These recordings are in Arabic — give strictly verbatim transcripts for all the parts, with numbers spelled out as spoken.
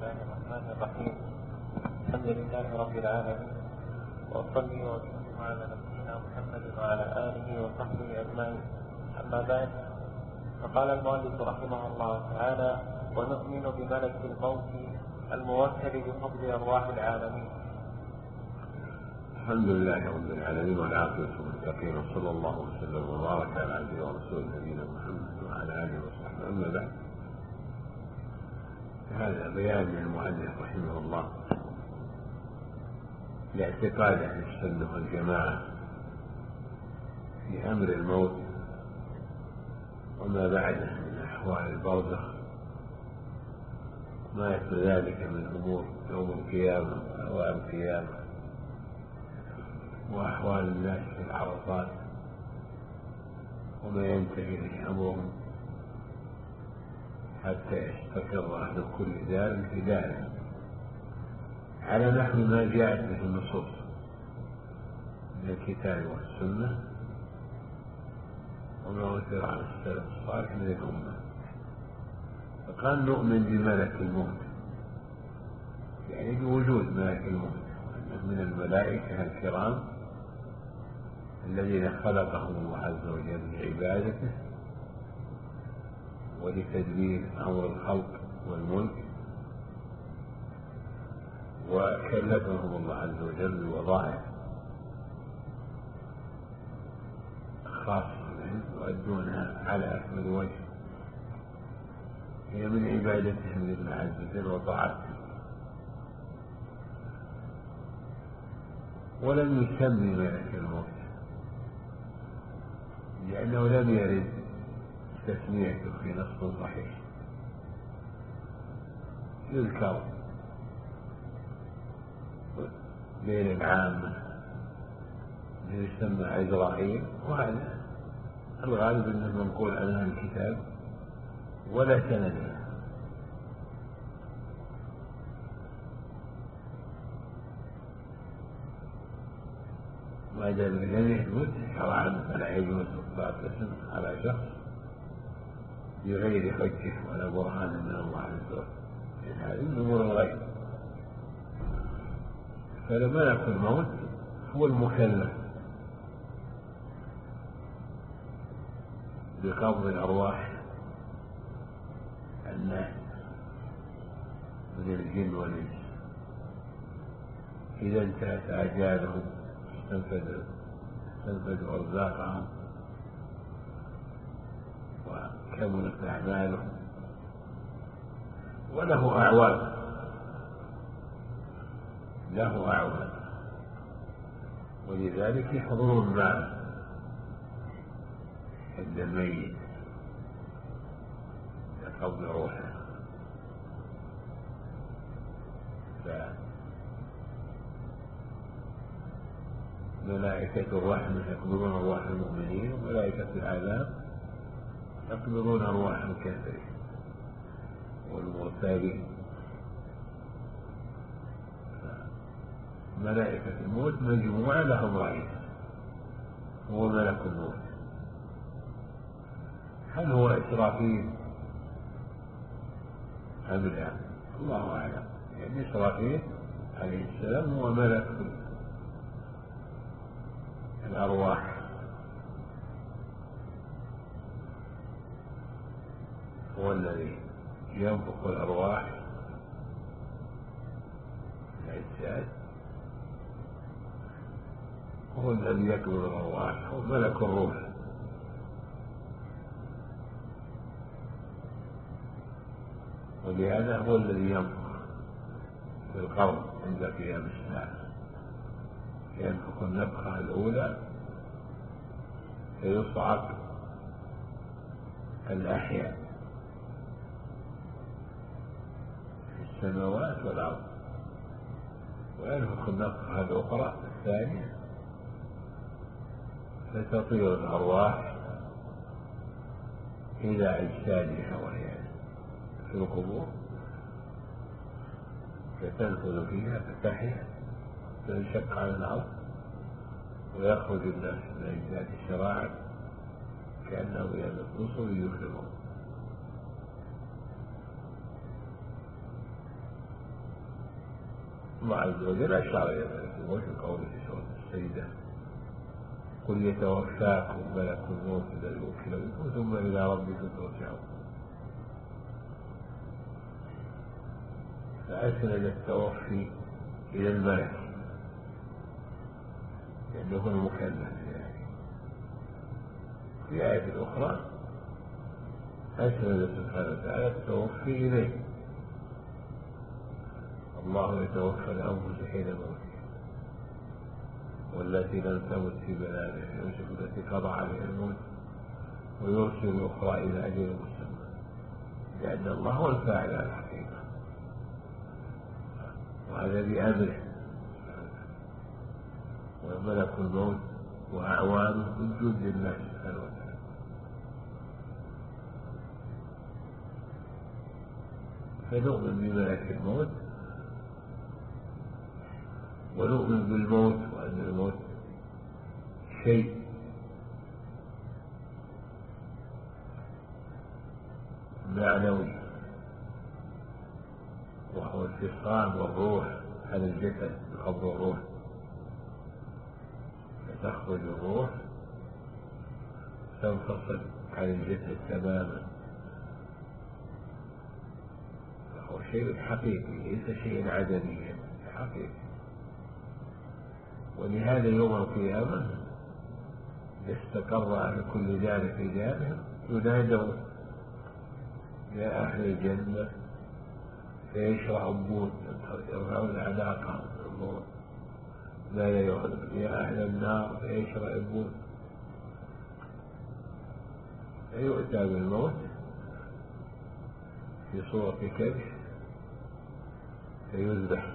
الله الرحمن الرحيم. الحمد لله رب العالمين، وأصلي وأسلم على نبينا محمد وعلى آله وصحبه أجمعين. أما بعد، فقال المؤلف رحمه الله تعالى: ونؤمن بملك الموت الموكل بقبض أرواح العالمين. الحمد لله رب العالمين، والعاقبة للمتقين، وصلى الله وسلم وبارك على عبده ورسوله نبينا محمد وعلى آله وصحبه. أما بعد، هذا بيان من المؤلف رحمه الله لاعتقاد أهل السنة والجماعة في أمر الموت وما بعده من أحوال البرزخ، ما يتبع ذلك من أمور يوم القيامة وأحوال القيامة وأحوال الناس في العرصات وما ينتهي إليه أمرهم حتى يستقر أهل كل دار في داره على نحو ما جاءت به النصوص من الكتاب والسنة وما أثر عن السلف الصالح من الأمة. فقال نؤمن بملك الموت، يعني بوجود ملك الموت، وأنه من الملائكة الكرام الذين خلقهم الله عز وجل لعبادته ولتدبير أمر الخلق والملك، وكلفهم الله عز وجل بوظائف خاصة يؤدونها على أكمل وجه، هي من عبادتهم لله عز وجل وطاعته. ولم يسمي ملك الموت لأنه لم يرد تسميته في نص صحيح. يذكر بين العامة يسمى عزرائيل، وهذا الغالب أنه منقول عن أهل الكتاب ولا سند له. ما دام لم يثبت شرعا فلا يجوز إطلاق الاسم على شخص بغير حجة ولا برهان من الله عز وجل، هذه من أمور الغيب. فملك الموت هو المكلف بقبض الأرواح الناس من الجن والإنس إذا انتهت أجالهم استنفذوا أرزاقهم وكملت أعمالهم، وله أعوان له أعوان ولذلك يحضرون معه عند الميت لقبض روحه. ملائكة الرحمة يقبضون أرواح المؤمنين، وملائكة العذاب يقبضون أرواح الكافرين والمرتابين. ملائكة الموت مجموعة لهم رئيس هو ملك الموت. هل هو إسرافيل أم لا؟ الله أعلم. يعني إسرافيل عليه السلام هو ملك الأرواح، هو الذي ينفخ الأرواح في الأجساد، هو الذي يقبض الأرواح، هو ملك الروح. ولهذا هو الذي ينفخ في القبر عند قيام الساعة، ينفخ النفخة الأولى فيصعق الأحياء في السماوات والأرض، وينفخ النفخة الأخرى الثانية فتطير الأرواح إلى أجسادها وهي في القبور، فتنفذ فيها فتحيا تنشق على الأرض ويخرج الناس من أجساد الشراعر كأنه ينصر يخرجون. الله عز وجل أشار إلى ملك الموت بقوله في سورة السجدة قل يتوفاكم ملك الموت الذي وكل بكم ثم إلى ربكم ترجعون. فأسند التوفي إلى الملك لأنه هو المكلف يعني. في آية أخرى أسند سبحانه وتعالى التوفي إليه الله يتوفى الأنفس حين موتها والتي لم تمت في منامها يمسك التي قضى عليها الموت ويرسل الأخرى إلى أجل مسمى لأن الله هو الفاعل على الحقيقة وهذا بأمره وملك الموت وأعوانه من جند الله سبحانه وتعالى. فنؤمن بملك الموت ونؤمن بالموت وأن الموت شيء معنوي وهو انفصال الروح عن الجسد بقبض الروح فتخرج الروح تنفصل عن الجسد تماما فهو شيء حقيقي ليس شيء عدميا حقيقي. ولهذا يوم القيامة استقر على كل ذلك رجالهم ينادون يا أهل الجنة فيشرعون يرفعون أعناقهم لا يعلم يا أهل النار فيشرعون فيؤتى بالموت في صورة كبش فيذبح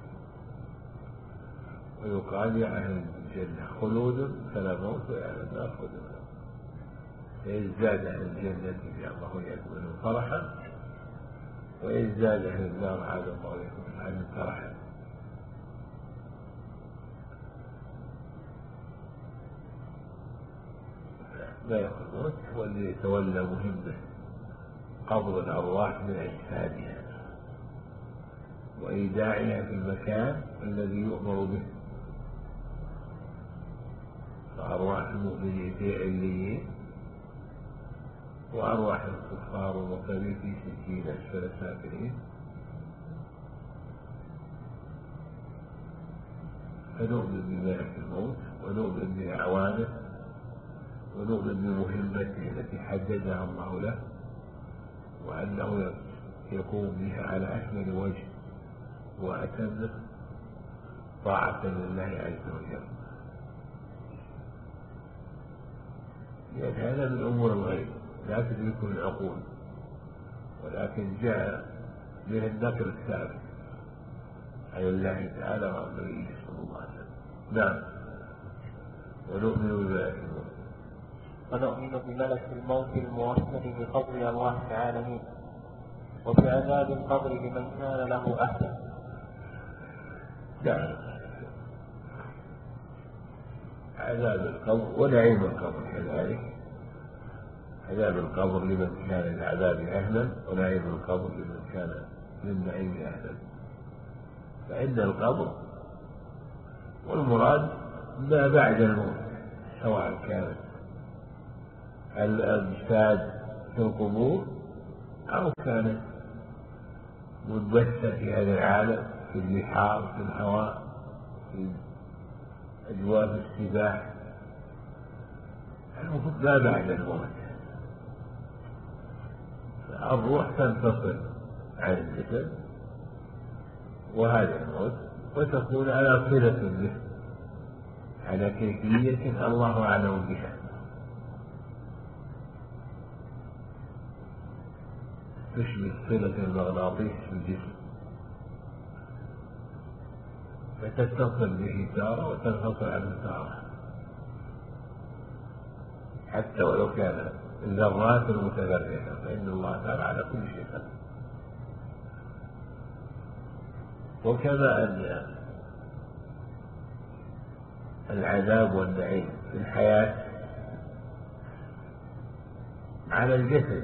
ويقال يا أهل الجنة خلود فلا موت ويا أهل النار خلود فيزداد أهل الجنة بأنه يكون فرحا ويزداد أهل النار عاد الله يكون عن فرحا. لا يكون موت هو الذي يتولى مهمة قبض الأرواح من أجسادها وإيداعها في المكان الذي يؤمر به. فأرواح المؤمنين في عليين وأرواح الكفار والمرتدين في سجين أسفل السافلين. فنؤمن بملك الموت ونؤمن بأعوانه ونؤمن بمهمته التي حددها الله له وأنه يقوم بها على أكمل وجه وأتم طاعة لله عز وجل. لأن هذا من أمور الغيب لا تدركه العقول ولكن جاء من النقل الثابت عن الله تعالى وعن النبي صلى الله عليه وسلم. نعم. ونؤمن بملك الموت ونؤمن بملك الموت الموكل بقبض أرواح العالمين وبعذاب القبر لمن كان له أهلا. نعم. عذاب القبر ونعيم القبر كذلك. عذاب القبر لمن كان للعذاب أهلا ونعيم القبر لمن كان للنعيم أهلا. فإن القبر والمراد ما بعد الموت سواء كانت الأجساد في القبور أو كانت منبثة في هذا العالم في البحار في الهواء في أجواء السباح المفروض ما بعد الموت. الروح تنفصل عن الجسد وهذا الموت وتكون على صلة به على كيفية الله أعلم بها تشبه صلة المغناطيس في الجسم فتتصل به تارة وتنفصل عنه تارة حتى ولو كان الذرات المتفرقة فإن الله تعالى على كل شيء قدير. وكما أن العذاب والنعيم في الحياة على الجسد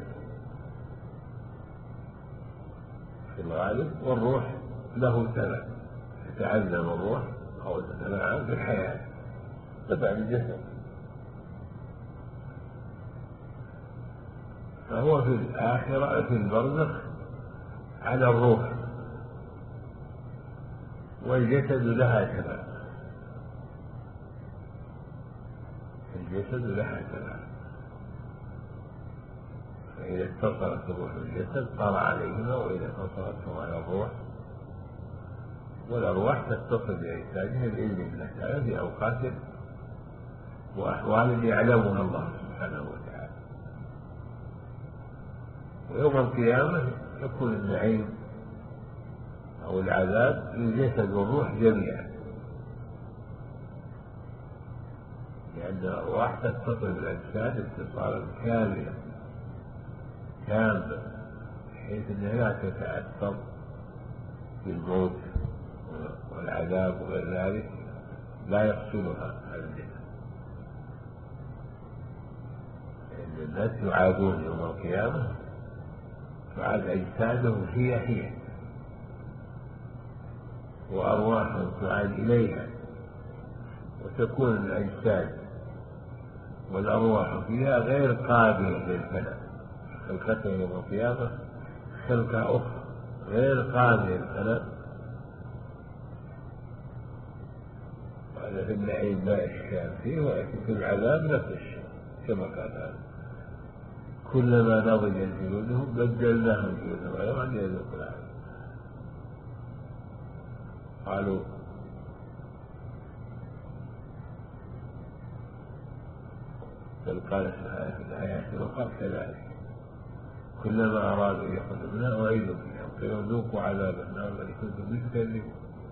في الغالب والروح له ثمن تتعلم الروح أو تتنعم في الحياة تبع الجسد. فهو في الآخرة في البرزخ على الروح، والجسد لها تبع، الجسد لها تبع. فإذا اتصلت الروح بالجسد طار عليهما، وإذا اتصلت على الروح والأرواح تتصل بأجسادها بإذن الله تعالى في أوقات وأحوال يعلمها الله سبحانه وتعالى. ويوم القيامة يكون النعيم أو العذاب للجسد والروح جميعا، لأن الأرواح تتصل بالأجساد اتصالا كاملا كاملا بحيث أنها لا تتأثر بالموت والعذاب وغير ذلك، لا يفصلها عن الجسد. لأن الناس يعادون يوم القيامة تعاد أجسادهم هي هي، وأرواحهم تعاد إليها، وتكون الأجساد والأرواح فيها غير قابلة للفناء. خلقتها يوم القيامة خلقة أخرى غير قابلة للفناء. وهذا في النعيم لا إشكال فيه، ويأتي في العذاب نفس الشيء كما قال هذا: كلما نضجت جلودهم بدلناهم جلودا غيرها ليذوقوا العذاب. قالوا بل قال في الآيات الأخرى كذلك كلما أرادوا أن يخرجوا منها أعيدوا فيها وقيل ذوقوا عذاب النار التي كنتم به تكذبون.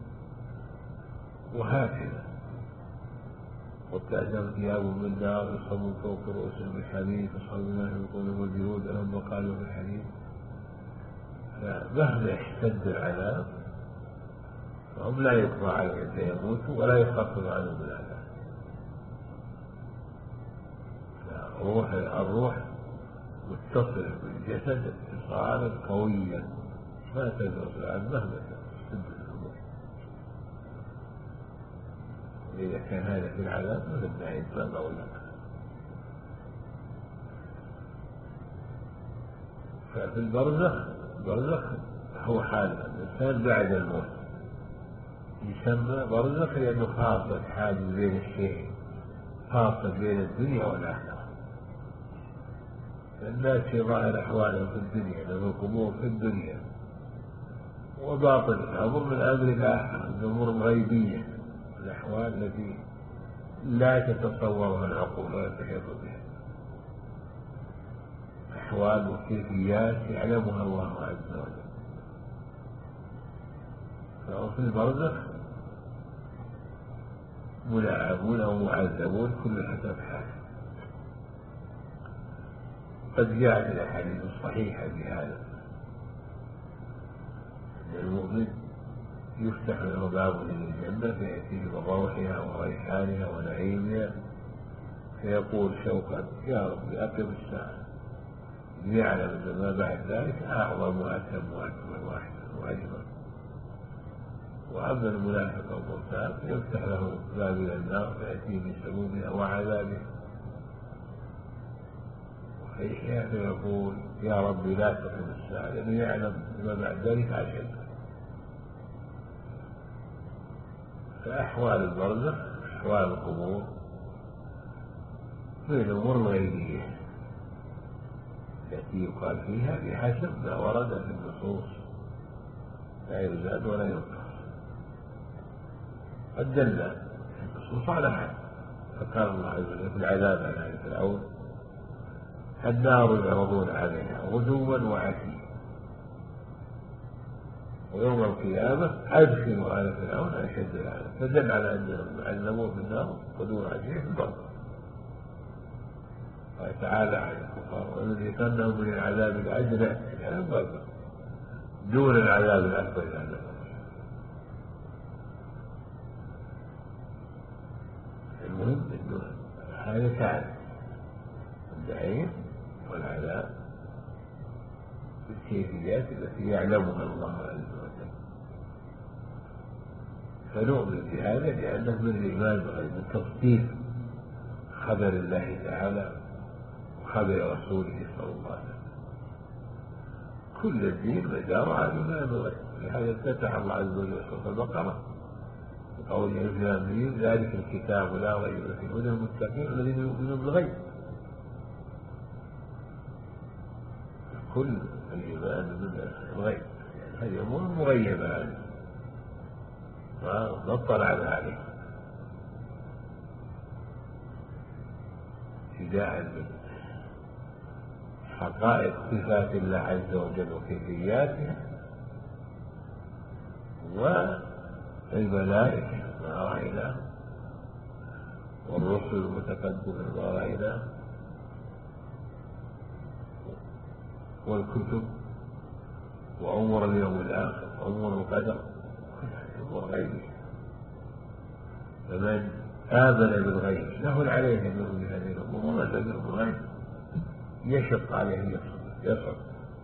وهكذا وكأنهم ثياب من نار يصب فوق رؤوسهم الحديد يصب ما في بطونهم الجلود لهم مقالوا في الحديد. فمهما اشتد العذاب فهم لا يقضى عليهم حتى يموتوا ولا يخفف عنهم العذاب. الروح الروح متصلة بالجسد اتصالا قويا ما تنفصل عنه مهما تشتد الأمور. إذا كان هذا في العذاب فلا إنسان أو لا. ففي البرزخ البرزخ هو حال الإنسان بعد الموت، يسمى برزخ لأنه فاصل حاجز بين الشيء، فاصل بين الدنيا والآخرة. الناس في ظاهر أحوالهم في الدنيا لهم القبور في الدنيا، وباطن الأمر من أمر الآخرة، الأمور الغيبية، الأحوال التي لا تتصورها العقول ولا تحيط بها، أحوال وكيفيات يعلمها الله عز وجل. فهو في البرزخ ملعبون أو معذبون كل حسب حاله. قد جاءت الأحاديث الصحيحة بهذا، أن المؤمن يفتح له باب من الجنة فيأتيه بروحها وريحانها ونعيمها، فيقول شوقا: يا رب أقم الساعة، ليعلم أن ما بعد ذلك أعظم وأتم وأكمل وأحسن وأجمل. وأما المنافق المرتاب فيفتح له باب إلى النار فيأتيه بسمومها وعذابها، ويحيى فيقول: يا رب لا تقم الساعة، لأنه يعلم ما بعد ذلك أشد. فأحوال البرزخ أحوال القبور من الأمور الغيبية التي يقال فيها بحسب ما ورد في النصوص، لا يزاد ولا ينقص. قد دل النصوص على حد، فقال الله عز وجل في العذاب على آل فرعون: النار يعرضون عليها غدوا وعشيا ويوم القيامة أدخلوا آل فرعون أشد العذاب. فدل على أنهم يعذبون في النار غدوا وعشيا في البر. قال تعالى عن الكفار: ولنذيقنهم من العذاب الأدنى يعني البر دون العذاب الأكبر إذا المهم أنه هذا تعالى النعيم والعذاب بالكيفيات التي يعلمها الله عز وجل. فنؤمن بهذا لأنه من الإيمان بالغيب، من تصديق خبر الله تعالى وخبر رسوله صلى الله عليه وسلم. كل الدين مدار على الإيمان بالغيب، لهذا افتتح الله عز وجل سورة البقرة بقوله ألف لام ميم ذلك الكتاب لا ريب فيه هدى للمتقين الذين يؤمنون بالغيب. كل الإيمان بالغيب هذه أمور مغيبة هذه ما اطلع عليه ابتداء حقائق صفات الله عز وجل وكيفياتها والملائكة ما رأيناه والرسل المتقدمة ما رأيناه والكتب وأمور اليوم الآخر وأمور القدر أمور غيبه. فمن آمن بالغيب له عليه أن يؤمن بهذه الأمور وما تدري بالغيب يشق عليه يصعب.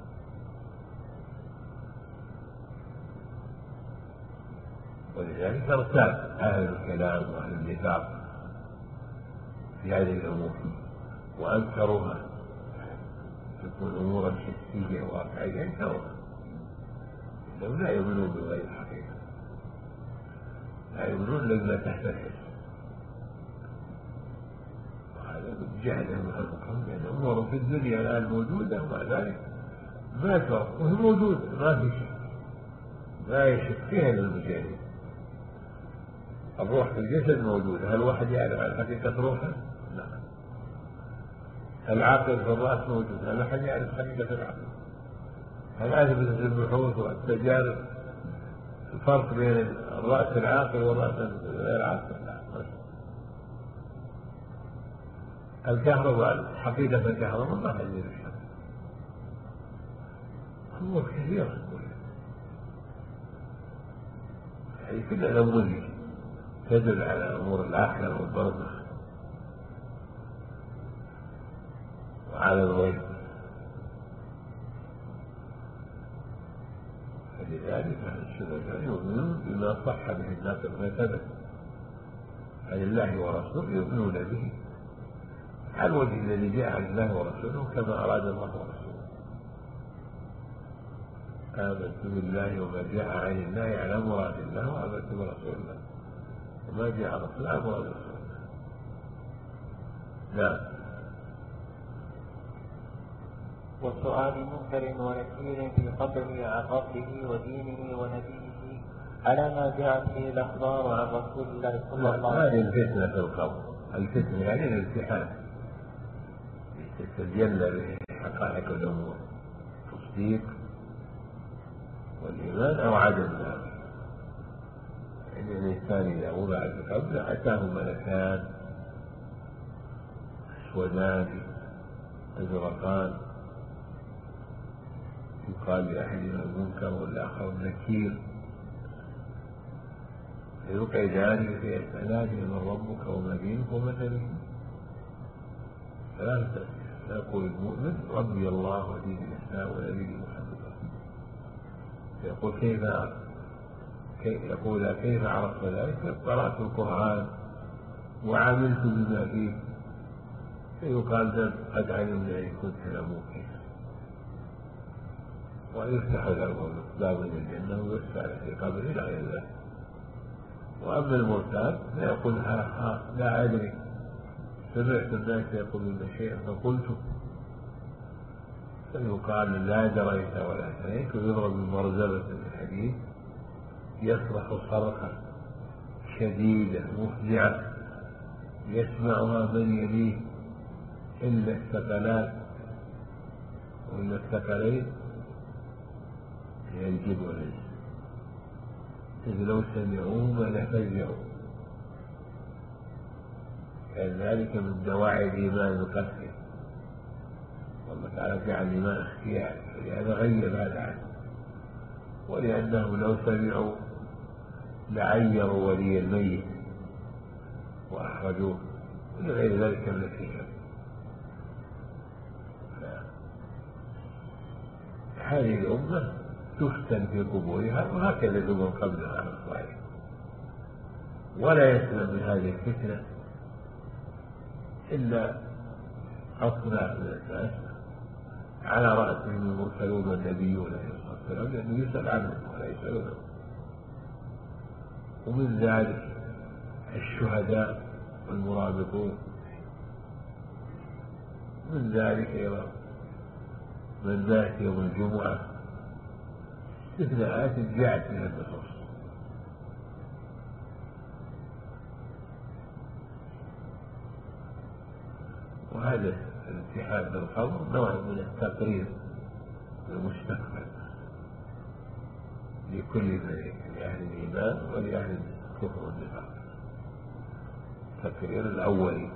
ولذلك ارتاب أهل الكلام وأهل النفاق في هذه الأمور وأنكروها، تكون أمورا حسية واقعية أنكروها، إنهم لا يؤمنون بالغيب حقيقة، لا يؤمنون لما تحت الحس. وهذا من جهلهم وخلقهم، لأن أمور في الدنيا الآن موجودة ومع ذلك ما ترى وهي موجودة ما في شيء ما يشك فيها للمجاهدين. الروح في الجسد موجودة، هل واحد يعرف عن حقيقة روحه؟ لا. العقل في الرأس موجود، هل أحد يعرف حقيقة العقل؟ هل أثبتت البحوث والتجارب الفرق بين الرأس العاقل والرأس غير عاقل؟ لا. الكهرباء حقيقة الكهرباء ما حد يعرف. أمور كثيرة يعني كلها نموذج تدل على أمور الآخرة والبرزخ وعلى الغيب. فلذلك الشركاء يؤمنون بما صح به الناس ما ثبت عن الله ورسوله، يؤمنون به على الوجه الذي جاء عن الله ورسوله كما أراد الله ورسوله. آمنت بالله وما جاء عن الله على مراد الله، وآمنت برسول الله وما جاء عن رسول الله مراد رسول الله. نعم. وسؤال منكر ونكير في قبره عن ربه ودينه ونبيه على ما جاءت به الأخبار عن رسول الله صلى الله عليه وسلم. هذه الفتنة في القبر، الفتنة يعني الامتحان تتجلى به حقائق الأمور، تصديق والإيمان أو عدم ذلك. يعني الإنسان إذا وضع في القبر أتاه ملكان أسودان أزرقان، يقال لأحدهما المنكر والآخر النكير، فيقعدان فيسألان من ربك وما دينك وما نبيك. ثلاثة فيقول المؤمن ربي الله ودين الإسلام ونبي محمد، يقول كيف يقول كيف عرفت ذلك؟ قرأت القرآن وعملت بما فيه. فيقال قد علمنا إن كنت لموقنا، ويفتح له باب من الجنة ويسأل في قبره إلى غير ذلك. وأما المرتاب فيقول ها ها لا أدري، سمعت الناس يقولون شيئا فقلته، فيقال لا دريت ولا دريت، ويضرب بمرزبة الحديد يصرخ صرخة شديدة مفزعة يسمعها من يليه إلا الثقلات وإلا الثقلين هي الجن والإنس، إذ لو سمعوه لفزعوا. كان ذلك من دواعي الإيمان القسري، والله تعالى جعل الإيمان اختيار، فلهذا غير هذا عنه، ولأنه لو سمعوا لعيروا ولي الميت وأخرجوه ولغير ذلك من الحكم. هذه الأمة تفتن في قبورها، وهكذا الأمم قبلها على الصحيح ولا يسلم من هذه الفتنة إلا أصنع من الناس على رأسهم المرسلون والنبيون عليه الصلاة والسلام، لأنه يسأل عنهم ولا يسألونه. ومن ذلك الشهداء والمرابطون، من ذلك أيضا من ذات يوم الجمعة، استثناءات جاءت من النصوص. وهذا الاتحاد بالقبر نوع من التقرير المستقبل لكل فريق، لأهل الإيمان ولأهل الكفر والنفاق، التقرير الأولي.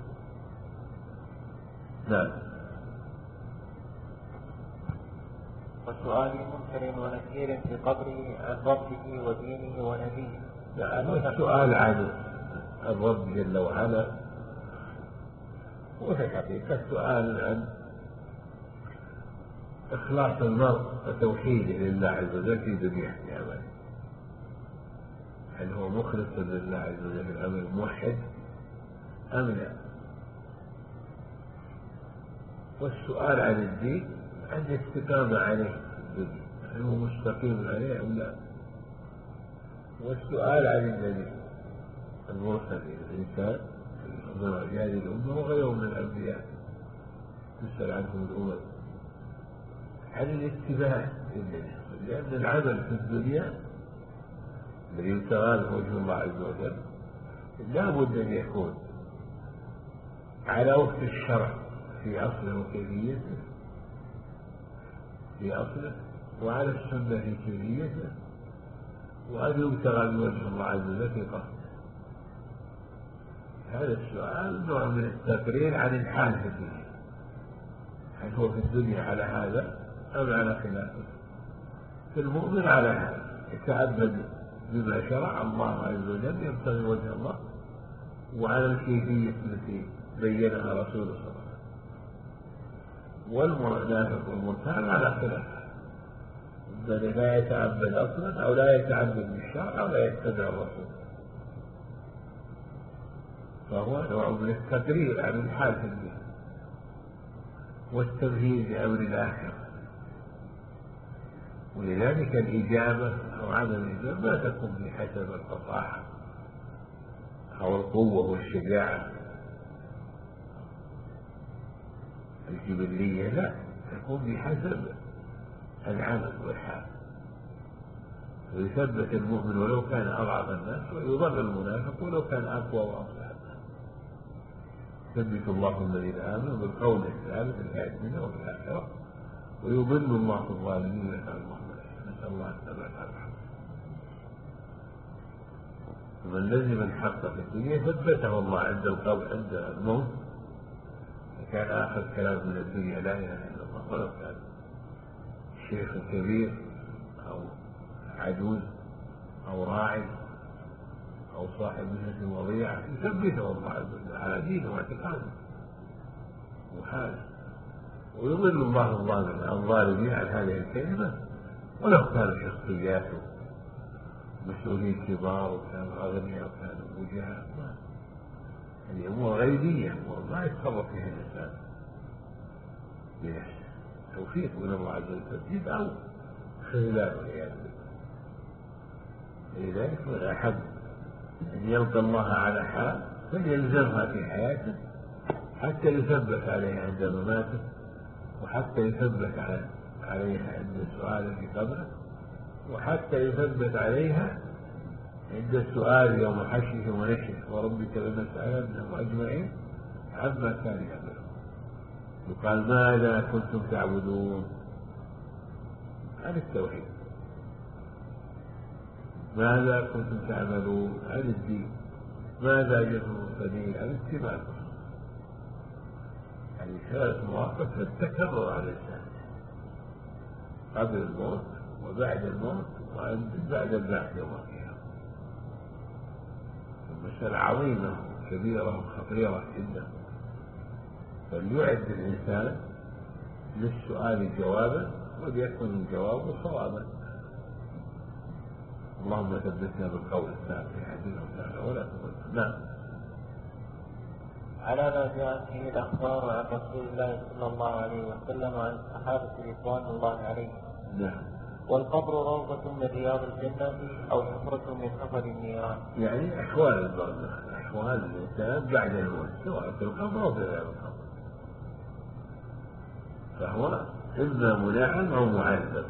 نعم. وسؤال منكر ونكير في قبره عن ربه ودينه ونبيه. نعم. والسؤال عن الرب جل وعلا، وفي الحقيقة السؤال عن إخلاص المرء وتوحيده لله عز وجل في دنياه بعمله، هل هو مخلص لله عز وجل في العمل موحد أم لا؟ والسؤال عن الدين عن الاستقامة عليه في الدنيا، هل هو مستقيم عليه أم لا؟ والسؤال عن النبي المرسل إلى الإنسان من هذه الأمة وغيره من الأنبياء تسأل عنهم الأمم عن الاتباع للنبي، لأن العمل في الدنيا الذي يبتغى به وجه الله عز وجل لا بد أن يكون على وفق الشرع في أصله وكيفيته في أصله، وعلى السنة في كيفيته، وأن يبتغى بوجه الله عز وجل في قصده. هذا السؤال نوع من التقرير عن الحال في الدنيا، هل هو في الدنيا على هذا أم على خلافه؟ فالمؤمن على هذا يتعبد بما شرع الله عز وجل يبتغي وجه الله، وعلى الكيفية التي بينها رسوله صلى الله عليه وسلم. والمنافق والمرتاب على خلافه، الذي لا يتعبد أصلا أو لا يتعبد بالشرع أو لا يتبع الرسول، فهو نوع من التقرير عن الحال في الدنيا والتمهيد لأمر الآخرة. ولذلك الإجابة أو عدم الإجابة لا تكون بحسب الفصاحة أو القوة والشجاعة الجبلية، لا، تكون بحسب العمل والحال. ويثبت المؤمن ولو كان أضعف الناس، ويضل المنافق ولو كان أقوى وأصلح. يثبت الله الذين آمنوا بالقول الثابت في الحياة الدنيا وفي الآخرة، ويضل الله الظالمين ويفعل الله ما يشاء. نسأل الله الثبات على الحق. ومن لزم الحق في الدنيا ثبته الله عند القبر عند الموت، كان آخر كلام من الدنيا لا إله إلا الله، ولو كان شيخ كبير أو عجوز أو راعي أو صاحب مهنة وضيعة، يثبته الله عز وجل على دينه واعتقاده وحاله، ويضل الله الظالمين عن هذه الكلمة ولو كانوا شخصياته مسؤولين كبار وكانوا أغنياء وكانوا وجهاء. هذه أمور غيبية، أمور ما يتصرف فيها الإنسان بنفسه، توفيق من الله عز وجل تسديد أو خذلان والعياذ بالله. لذلك من أحب أن يلقى الله على حال فليلزمها في حياته حتى يثبت عليها عند مماته، وحتى يثبت عليها عند السؤال في قبره، وحتى يثبت عليها عند السؤال يوم حشره ونشره وربك لنسألنهم أجمعين عما كانوا يعملون. يقال ماذا كنتم تعبدون؟ عن التوحيد. ماذا كنتم تعملون؟ عن الدين. ماذا جزم المرسلين؟ عن اتباع الرسول. يعني ثلاث مواقف تتكرر على الإنسان قبل الموت وبعد الموت وبعد البعث يوم القيامة. مسألة عظيمة كبيرة وخطيرة جدا، فليعد الإنسان للسؤال جوابا وليكن الجواب صوابا. اللهم ثبتنا بالقول الثابت في حديثنا وتعالى ولا تضل. نعم. على ما جاءت فيه الأخبار عن رسول الله صلى الله عليه وسلم وعن الصحابة رضوان الله عليهم. نعم. والقبر روضة من رياض الجنة أو حفرة من حفر النيران. يعني أحوال البرزخ، أحوال الإنسان بعد الموت سواء في القبر أو في غير القبر، فهو إما منعم أو معذب.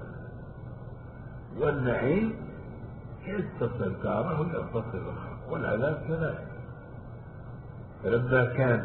والنعيم يتصل كاره ويتصل الآخر، والعذاب كذلك. فلما كان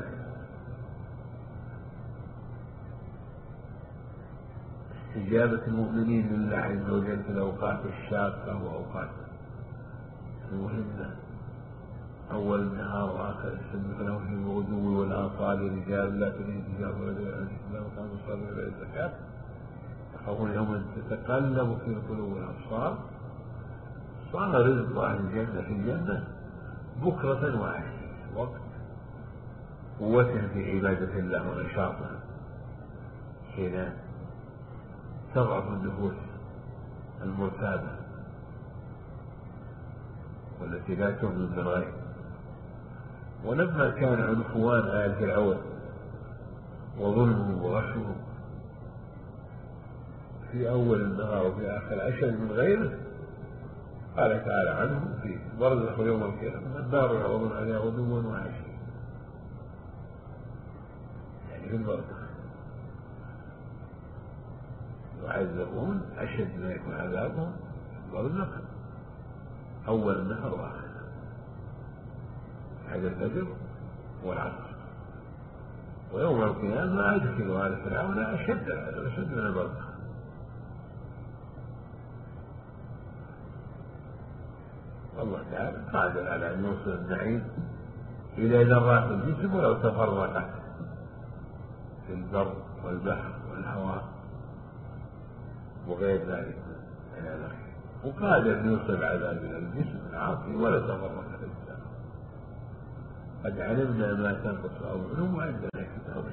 استجابة المؤمنين لله عز وجل في الأوقات الشاقة وأوقات المهمة أول النهار وآخر السنة فلهم في الغدو والآصال رجال لا تريد تجارة ولا بيع عن الإسلام وكانوا يصلون إلى الزكاة يخافون يوما تتقلب في القلوب والأبصار. صار رزق أهل الجنة في الجنة بكرة وعشية، وقت قوة في عبادة الله ونشاطها حين تضعف النفوس المرتابة والتي لا تؤمن بالغيب. ولما كان عنفوان آل فرعون وظلمه وغشه في أول النهار وفي آخر أشد من غيره، قال تعالى عنه في برزخ يوم القيامة النار يعرضون عليها غدوا وعشيا، يعني في البرزخ يعذبون أشد ما يكون عذابهم في البرزخ أول النهار وآخر بعد الفجر والعصر. ويوم القيامة أدخل آل فرعون أشد أشد من البرزخ. الله تعالى قادر على أن يوصل النعيم إلى ذرات الجسم ولو تفرقت في البر والبحر والهواء وغير ذلك من الأخير، وقادر أن يوصل العذاب إلى الجسم العاصي ولا تفرق الإنسان. قد علمنا ما تنقص أوعلم وعندنا كتاب.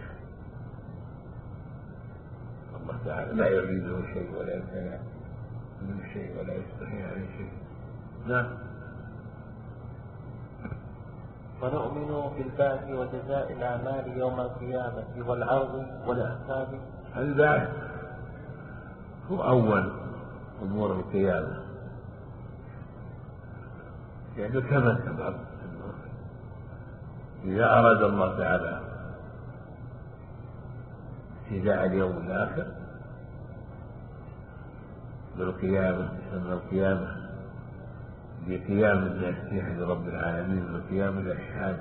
الله تعالى لا يريده شيء ولا يمتنع من شيء ولا يستحي عن شيء. نعم. ونؤمن بالبعث وجزاء الأعمال يوم القيامة والعرض والحساب. البعث هو أول أمور القيامة، يعني كما سبق إذا أراد الله تعالى ابتداء اليوم الآخر بالقيامة، تسمى القيامة بقيام الناس في رب العالمين وقيام الأشهاد،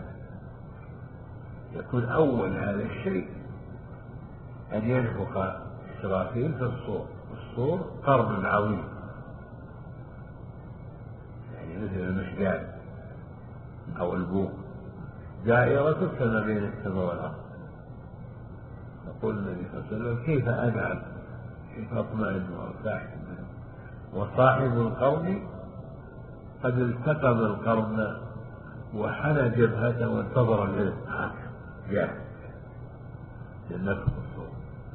يكون أول هذا الشيء أن ينفخ إسرافيل في الصور. الصور قرن عظيم يعني مثل المشجار أو البوق دائرة كما بين السماء والأرض. يقول النبي صلى الله عليه وسلم كيف أنعم كيف أطمئن وأرتاح وصاحب القرن قد التقم القرن وحنى جبهته وانتظر الإذن جاهز للنفخ في الصور.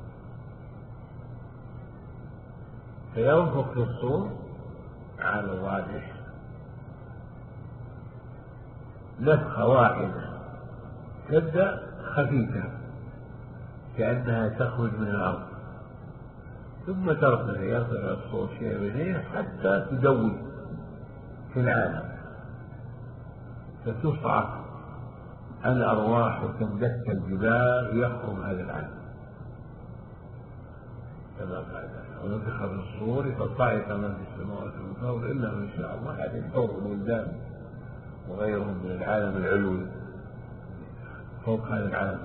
فينفخ في الصور على الراجح نفخة واحدة تبدأ خفيفة كأنها تخرج من الأرض ثم ترتفع يرتفع الصور شيئا فشيئا حتى تدوي في العالم فتصعق الأرواح وتندك الجبال يخرم هذا العالم كما قال ونفخ في الصور فصعق من في السماوات والأرض إلا من شاء الله حتى الحور والولدان وغيرهم من العالم العلوي فوق هذا العالم.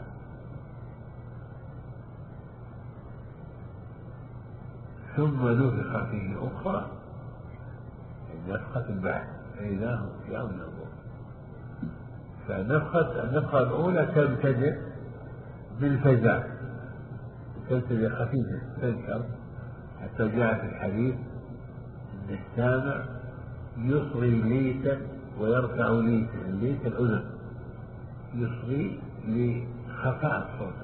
ثم نفخ فيه أخرى نفخة البعث فإذا هم قيام ينظرون. فالنفخة النفخة الأولى تبتدئ بالفزع، تبتدئ خفيفة تذكر حتى جاء في الحديث أن السامع يصغي ليتا ويرفع ليتا، الليت الأذن يصغي لخفاء الصوت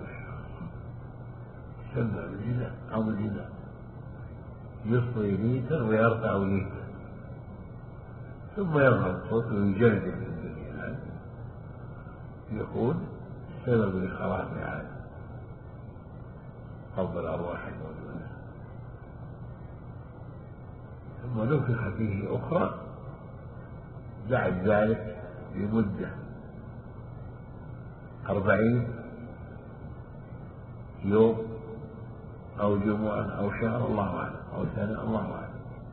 سمع الغناء أو الغناء يصغي ليتا ويرفع ليتا ثم يظهر الصوت ويجرد في الدنيا، يكون سبب لخراب عاد قبض الأرواح الموجودة. ثم نفخ فيه أخرى بعد ذلك لمدة أربعين يوم أو جمعة أو شهر الله أعلم أو سنة الله أعلم.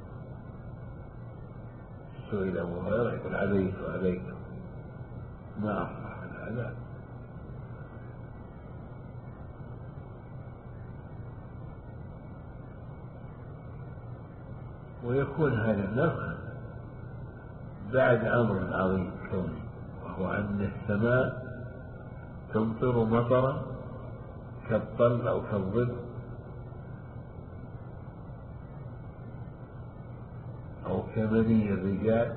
سئل أبو هريرة يقول أبيت وأبيت ما أصبح العذاب. ويكون هذا النفخ بعد أمر عظيم كوني، وهو أن السماء تمطر مطرا كالطل أو كالظل أو كمني الرجال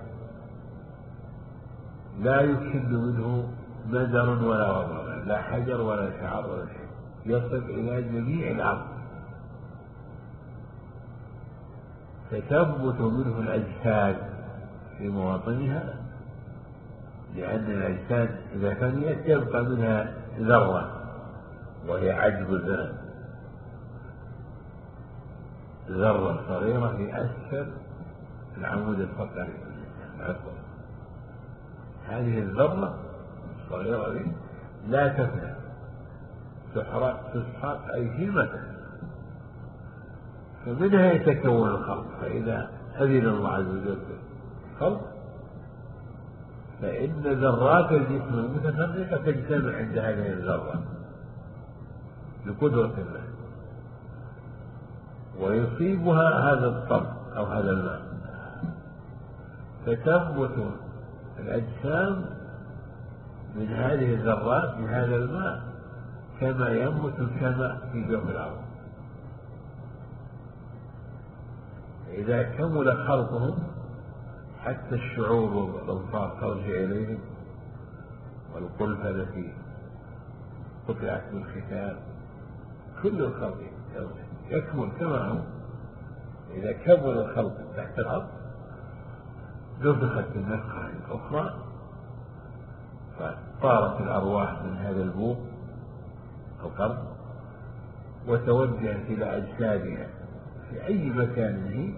لا يكن منه مدر ولا وضر، لا حجر ولا شعر ولا شيء، يصل إلى جميع الأرض، فتنبت منه الأجساد في مواطنها، لأن الأجساد إذا فنيت يبقى منها ذرة وهي عجب الذنب، ذرة صغيرة في أسفل العمود الفقري. هذه الذرة الصغيرة دي لا تفنى، تحرق تسحق أي في مكان، فمنها يتكون الخلق. فإذا أذن الله عز وجل بالخلق فإن ذرات الجسم المتفرقة تجتمع عند هذه الذرة بقدرة الله، ويصيبها هذا الطب أو هذا الماء، فتنبت الأجسام من هذه الذرات من هذا الماء كما ينبت السماء في جوف الأرض. إذا كمل خلقهم حتى الشعور والأظفار ترجع إليهم، والقلفة التي قطعت بالختان، كل الخلق يكمل كما هو. إذا كمل الخلق تحت الأرض نفخت النفخة الأخرى، فطارت الأرواح من هذا البوق أو قرن وتوجهت إلى أجسادها في أي مكان هي،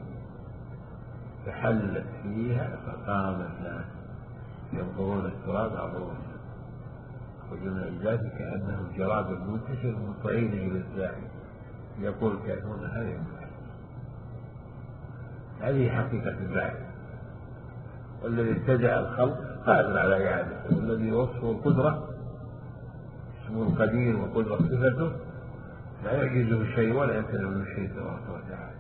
فحلت فيها، فقام الناس ينظرون التراب على رؤوسهم، وجمع ذلك كأنه الجراد المنتشر مطعين إلى الزاحف، يقول كأنون هذه هذه حقيقة البعث. والذي ابتدع الخلق قادر على إعادته، والذي وصفه القدرة اسمه القدير، وقدرة صفته لا يعجزه شيء ولا يمتنع منه شيء تبارك وتعالى.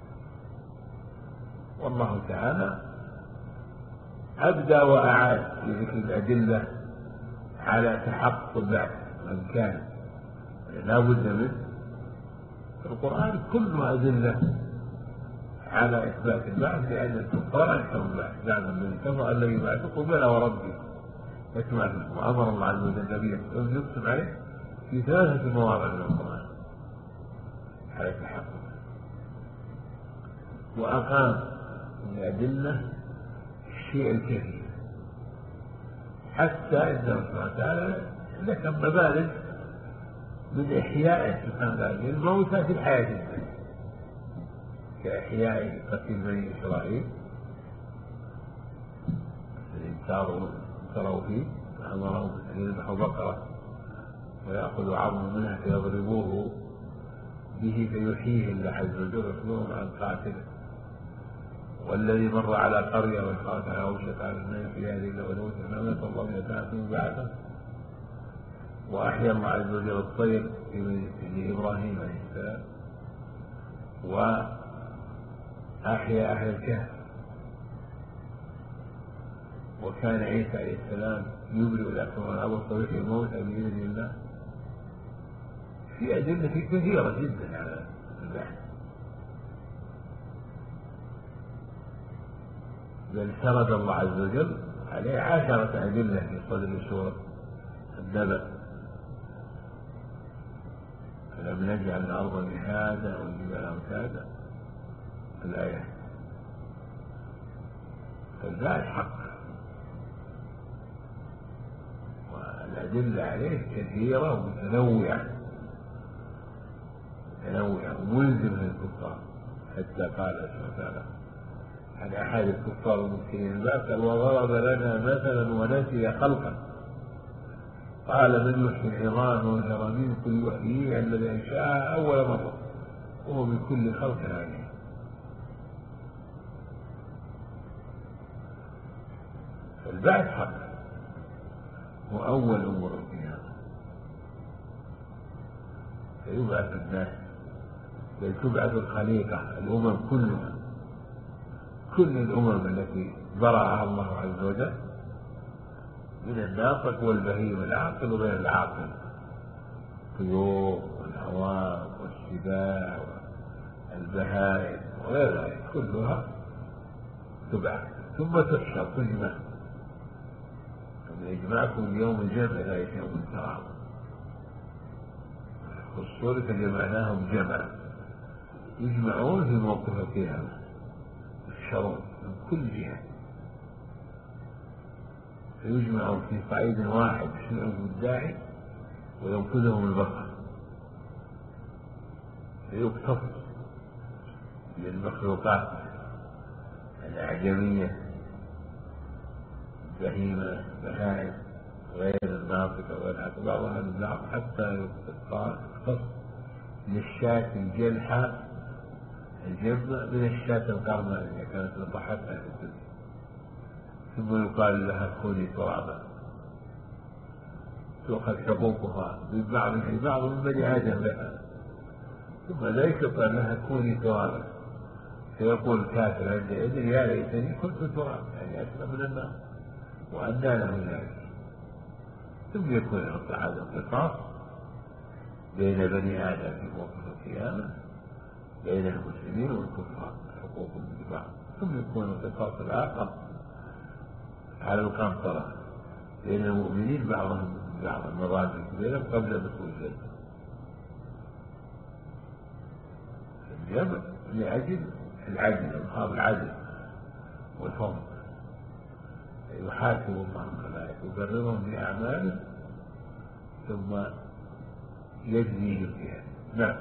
والله تعالى أبدى وأعاد في ذكر الأدلة على تحقق البعث من كان لا بد منه. القرآن كله أدلة على إثبات البعث، لأن الكفار أنكروا البعث، زعم من كفر أن لا يبعثوا، بلى وربي يسمعكم. وأمر الله عز وجل النبي أن يقسم عليه في ثلاثة مواضع من القرآن على تحقق، وأقام من الأدلة الشيء الكثير، حتى إنه سبحانه وتعالى ذكر مبالغ من إحياء سبحانه وتعالى الموتى في الحياة الدنيا، كإحياء قتل بني إسرائيل الذين ساروا فيه، فأمرهم أن يذبحوا بقرة ويأخذوا عظم منها فيضربوه به فيحييه الله عز وجل ويخبرهم عن قاتله. والذي مر على قرية وقالت على أوشك على الناس في هذه الأولوة فمات الله يتعافي بعده. وأحيا الله عز وجل الطير لإبراهيم عليه السلام، وأحيا أهل الكهف، وكان عيسى عليه السلام يبرئ الأكمه والأبرص ويحيي الموتى بإذن الله. في أدلة كثيرة جدا على البحث، بل سرد الله عز وجل عليه عشرة أدلة في صدر سورة النبأ: فلم نجعل الأرض مهادا والجبال أوتادا، الآية. فالبعث حق والأدلة عليه كثيرة ومتنوعة متنوعة وملزمة للكفار، حتى قال سبحانه وتعالى عن أحد الكفار المسلمين الباس وضرب لنا مثلا ونسي خلقا قال من يحيي العظام والجرامين كل يحييه الذي أنشأها أول مرة وهو بكل خلق عليم. فالبعث حق هو أول أمور القيامة، فيبعث الناس بل تبعث الخليقة الأمم كلها، كل الأمم التي برأها الله عز وجل من الناطق والبهيم العاقل وغير العاقل، الطيور والهواء والسباع والبهائم وغير ذلك كلها تبعث ثم تحشر تجمع. إجماعكم اليوم الجمع لا يوم التراض، والصورة جمعناهم جمعا يجمعون في موقف القيامة يحشرون من كل جهة فيجمعون في صعيد واحد يسمعهم الداعي وينفذهم البصر فيقتص للمخلوقات الأعجمية بهيمة بهائم غير الناطقة وغير العقل بعضها البعض حتى يقتص للشاة الجلحة الجبة من الشاة القرمة اللي كانت لطحتها في الدنيا ثم يقال لها كوني ترابا تؤخذ حقوقها من بعض في بعض من بني آدم لها ثم لا يقال لها كوني ترابا فيقول الكافر عند إذن يا ليتني كنت ترابا يعني أسلم من النار وأنى له ذلك. ثم يكون هذا القصاص بين بني آدم في موقف القيامة بين المسلمين والكفار حقوق الدفاع. ثم يكون القصاص الآخر على القنطرة بين المؤمنين بعضهم بعض المرات بينهم قبل دخول الجنة. الجمع لأجل العدل إظهار العدل والفضل يحاسب الله الخلائق يقررهم بأعماله ثم يجزيهم فيها. نعم.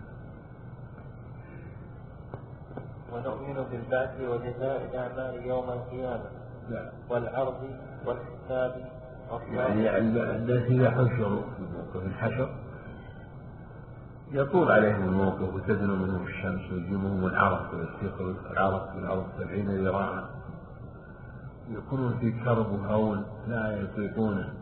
ونؤمن بالبعث وجزاء الأعمال يوم القيامة لا. والعرض والحساب يعني الناس إذا حشروا في موقف الحشر يطول عليهم الموقف وتدنو منهم الشمس ويجيبهم العرق ويستيقظ العرق في الأرض سبعين ذراعا يكونون في كرب وهول لا يطيقونه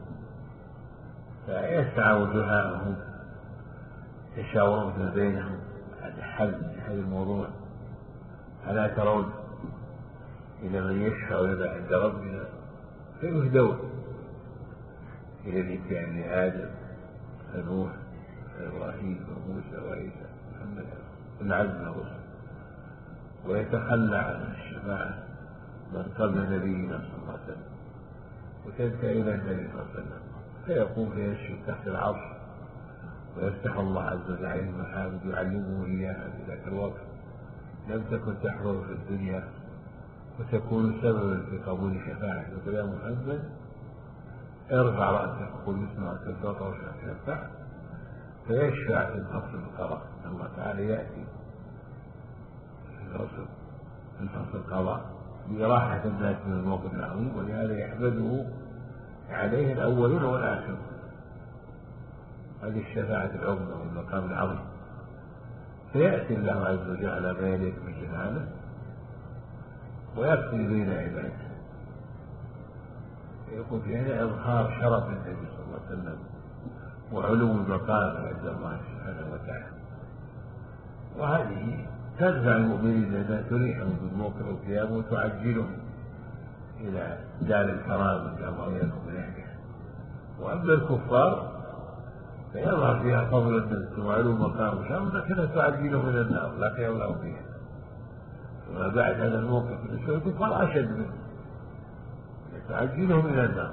فيسعى وجهاءهم يتشاورون بينهم هذا حل هذا الموضوع ألا ترون إلى من يشفع لنا عند ربنا فيهدون إلى الإتيان لآدم فنوح فإبراهيم وموسى وعيسى محمد العزم الرسل ويتخلى عن الشفاعة من قبل نبينا صلى الله عليه وسلم وتنتهي إلى النبي صلى الله عليه وسلم فيقوم فيشفي تحت العرش ويفتح الله عز وجل عليه المحامد يعلمه إياها في ذاك الوقت لم تكن تحضر في الدنيا وتكون سببا في قبول شفاعة. يقول يا محمد ارفع رأسك وقل بسم الله الكفار وشفاعة فيشفع في الفصل القضاء. الله تعالى يأتي في الفصل الفصل القضاء براحة الناس من الموقف العظيم ولهذا يحمده عليه الأولون والآخرون. هذه الشفاعة العظمى والمقام العظيم فيأتي الله عز وجل على ما يليق من جلاله ويقضي بين عباده يكون في هنا إظهار شرف النبي صلى الله عليه وسلم وعلو المقام عند الله سبحانه وتعالى. وهذه تدفع المؤمنين لأنها تريحهم بالموقف القيامة وتعجلهم إلى دار الكرامة إن الله يكون بنعمه. وأما الكفار فيظهر فيها فضل الناس وعلو مقام شرف لكنها تعجلهم من النار لا خير لهم فيها. وما بعد هذا الموقف بالنسبة للكفار أشد منه تعجلهم إلى النار.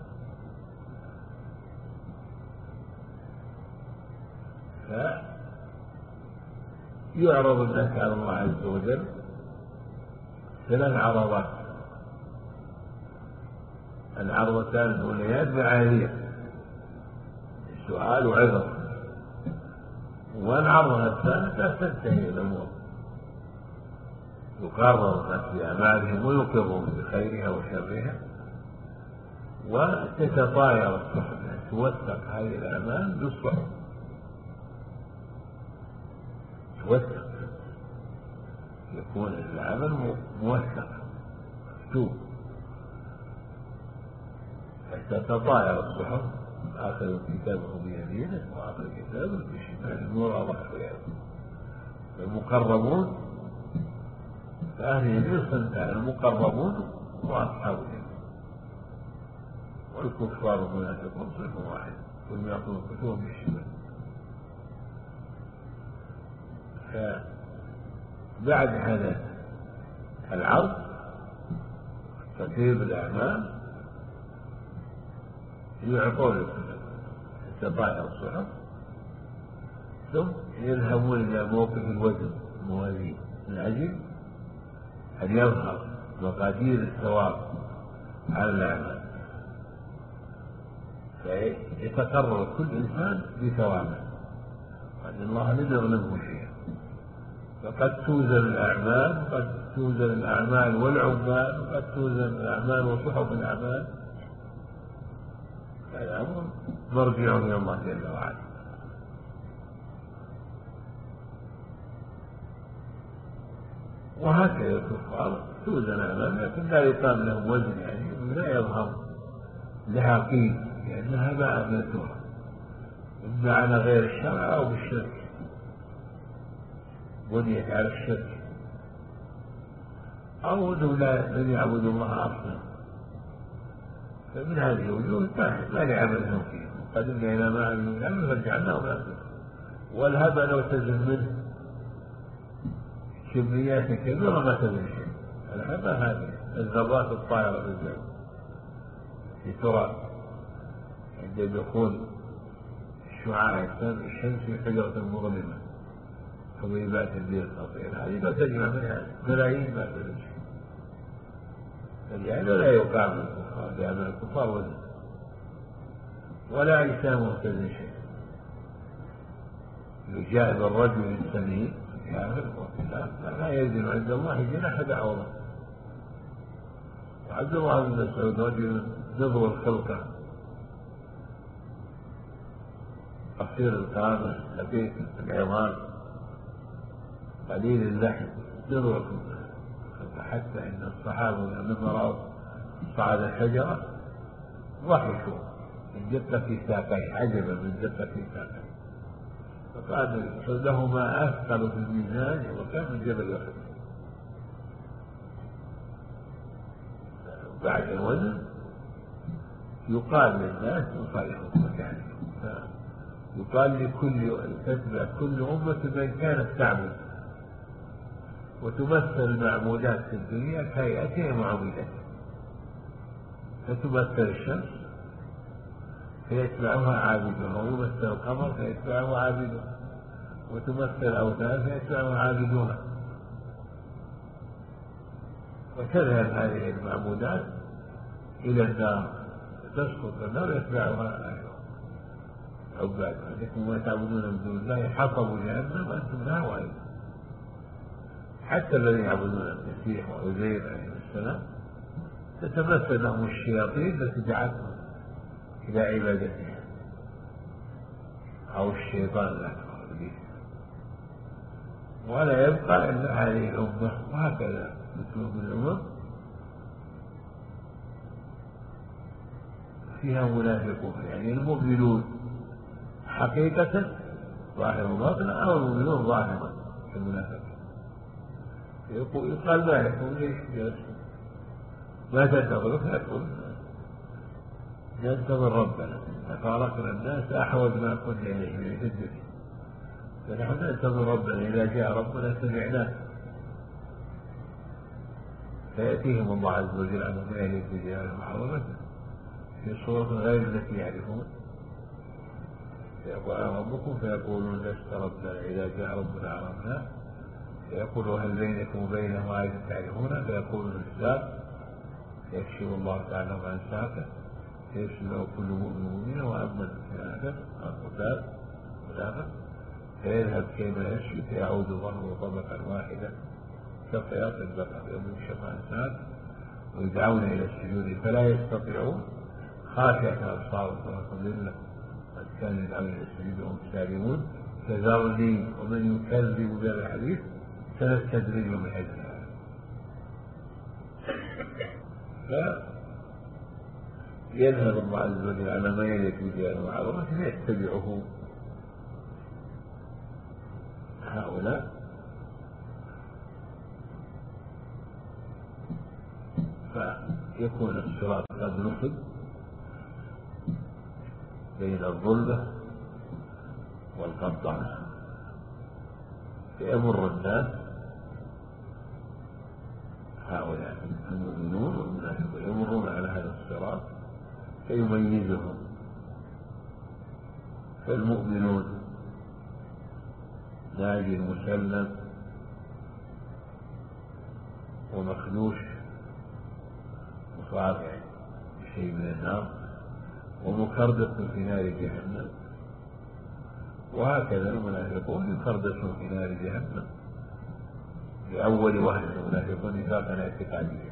فيعرض الناس على الله عز وجل ثلاث عرضات. العرضتان الأوليات معانية سؤال وعظة، وإن عرضها الثالثة تنتهي الأمور، يقرر الناس بأعمالهم ويقرهم بخيرها وشرها، وتتطاير الصحبة، توثق هذه الأعمال بالصحبة، توثق، يكون العمل موثق مكتوب، حتى تتطاير الصحف، آخر كتابه بيمينه وآخر كتابه بشماله، النور الله خيره. المقربون فأهل يمين صنفان، المقربون وأصحاب اليمين، والكفار والمنافقون صنف واحد، كلهم يأخذون كتبهم بالشمال. فبعد هذا العرض ترتيب الأعمال يعطون السبائل الصحف، ثم يذهبون إلى موقف الوزن الموازين، من أجل أن يظهر مقادير الثواب على الأعمال، فيتقرر كل إنسان بثوابه، وأن الله لن يظلمه شيئا. فقد توزن الأعمال، وقد توزن الأعمال والعمال، وقد توزن الأعمال وصحف الأعمال. هذا أمر مرجع إلى الله جل وعلا. وهكذا الكفار توزن أعمال، لكن لا يقام لهم وزن، يعني لا يظهر لها قيمة، لأنها باء مأثورة، إما على غير الشرع أو بالشرك، بنيت على الشرك، أو أنهم لم يعبدوا الله أصلا. فمن هذه الوجوه ما لعملهم فيه، قدمنا إلى ما عملوا من عمل فرجعناه مأثورا. والهبة لو تزن منه كميات كبيرة ما تزن شيء. الهبة هذه الذرات الطائرة في الجو في تراب عند دخول شعاع الشمس في حجرة مظلمة، حبيبات البيض الخطيرة، هذه لا تجمع منها ملايين ما تزن شيء. فلهذا لا يقام الكفار، لأن الكفار وزن ولا أجسامهم تزن شيء. يجاهد الرجل السمين كافر لا يزن عند الله جناح بعوضة. وعبد الله بن مسعود رجل نظر الخلقة، قصير القامة، خفيف العظام، قليل اللحم، نظر الخلقة، حتى إن الصحابة لما رأوا صعد الشجرة ضحكوا من دقة ساقيه، عجبا من دقة ساقيه، فقال لهما أثقل في الميزان وكان من جبل أحد. بعد الوزن يقال للناس يصالحوا مكانه، يقال لكل تتبع كل أمة من كانت تعبد، وتمثل المعبودات في الدنيا كهيئتها معبوداتها، فتمثل الشمس فيتبعها عابدها، ويمثل القمر فيتبعه عابدها، وتمثل الأوثان فيتبعها عابدها، وتذهب هذه المعبودات إلى النار، تسقط النار يتبعها عبادها. لكم ما تعبدون من دون الله حطبوا جهنم وأنتم لها واردون. حتى الذين يعبدون المسيح وعزير عليه السلام تتمثل لهم الشياطين التي دعتهم إلى عبادتها، أو الشيطان الأكبر به، ولا يبقى إلا هذه الأمة. وهكذا مثل من الأمم فيها منافقون، يعني المؤمنون حقيقة ظاهر وباطن، أو المؤمنون ظاهرا كالمنافقين. يقال ما يكون ليش ما تنتظر، فيقول ننتظر ربنا، فارقنا الناس أحوج ما كنا إليه من الدنيا، فنحن ننتظر ربنا، إذا جاء ربنا سمعناه. فيأتيهم الله عز وجل عن أهل الدنيا وحرمته في صورة غير التي يعرفون، فيقول ربكم فيقولون لست ربنا، إذا جاء ربنا عرفناه. فيقول هل بينكم وبينه آية تعرفونها؟ فيقولون الحساب، فيكشف الله تعالى عن ساقه، يسلم كل مؤمن مؤمنة، وأما الكافر القتال منافق فيذهب كما يشفي فيعود ظهره طبقا واحدا كخياط البقر يوم يكشف عن ساق ويدعون إلى السجود فلا يستطيعون خاشعة أبصارهم ذلة قد كانوا يدعون إلى السجود وهم سالمون فذرني ومن يكذب بهذا الحديث سنستدرجهم من حيث لا يعلمون. فيذهب الله عز وجل على ما يليق به المعروف فيتبعه هؤلاء فيكون الصراط قد نصب بين الظلمة والقطع فيمر الناس هؤلاء المؤمنون والمنافقون يمرون على هذا الصراط فيميزهم. فالمؤمنون ناجي مسلم ومخدوش مصابع بشيء من النار ومكردس في نار جهنم، وهكذا المنافقون يكردسون في نار جهنم لأول وهن المنافقون نفاقا اعتقاديا،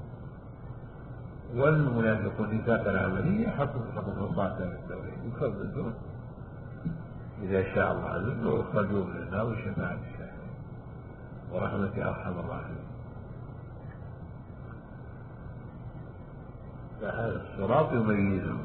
والمنافقون نفاقا عمليا حقوا حقوا الصاعة الدولين يكردسون إذا شاء الله عز وجل ويخرجوا من النار بشفاعة الشافعين ورحمة أرحم الراحمين. فهذا الصراط يميزهم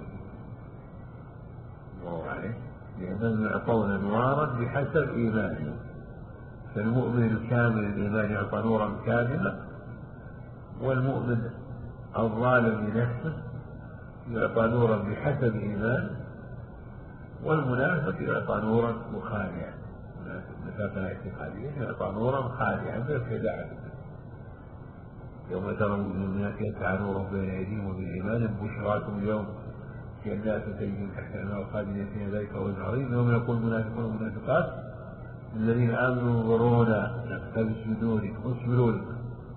الله عليه لأنهم يعطون أنوارا بحسب إيمانهم، فالمؤمن الكامل الإيمان يعطى نورا كاملا، والمؤمن الظالم لنفسه يعطى نورا بحسب إيمانه، والمنافق يعطى نورا مخادعا نفاقا اعتقاديا يعطى نورا خادعا بالخداع. يوم ترى المؤمنات يسعى نورهم بين أيديهم وبالإيمان بشراكم اليوم جنات تجري من تحتها الأنهار خالدين فيها ذلك فوز عظيم. يوم يقول المنافقون والمنافقات الذين آمنوا انظرونا نقتبس من نوركم اصبروا لنا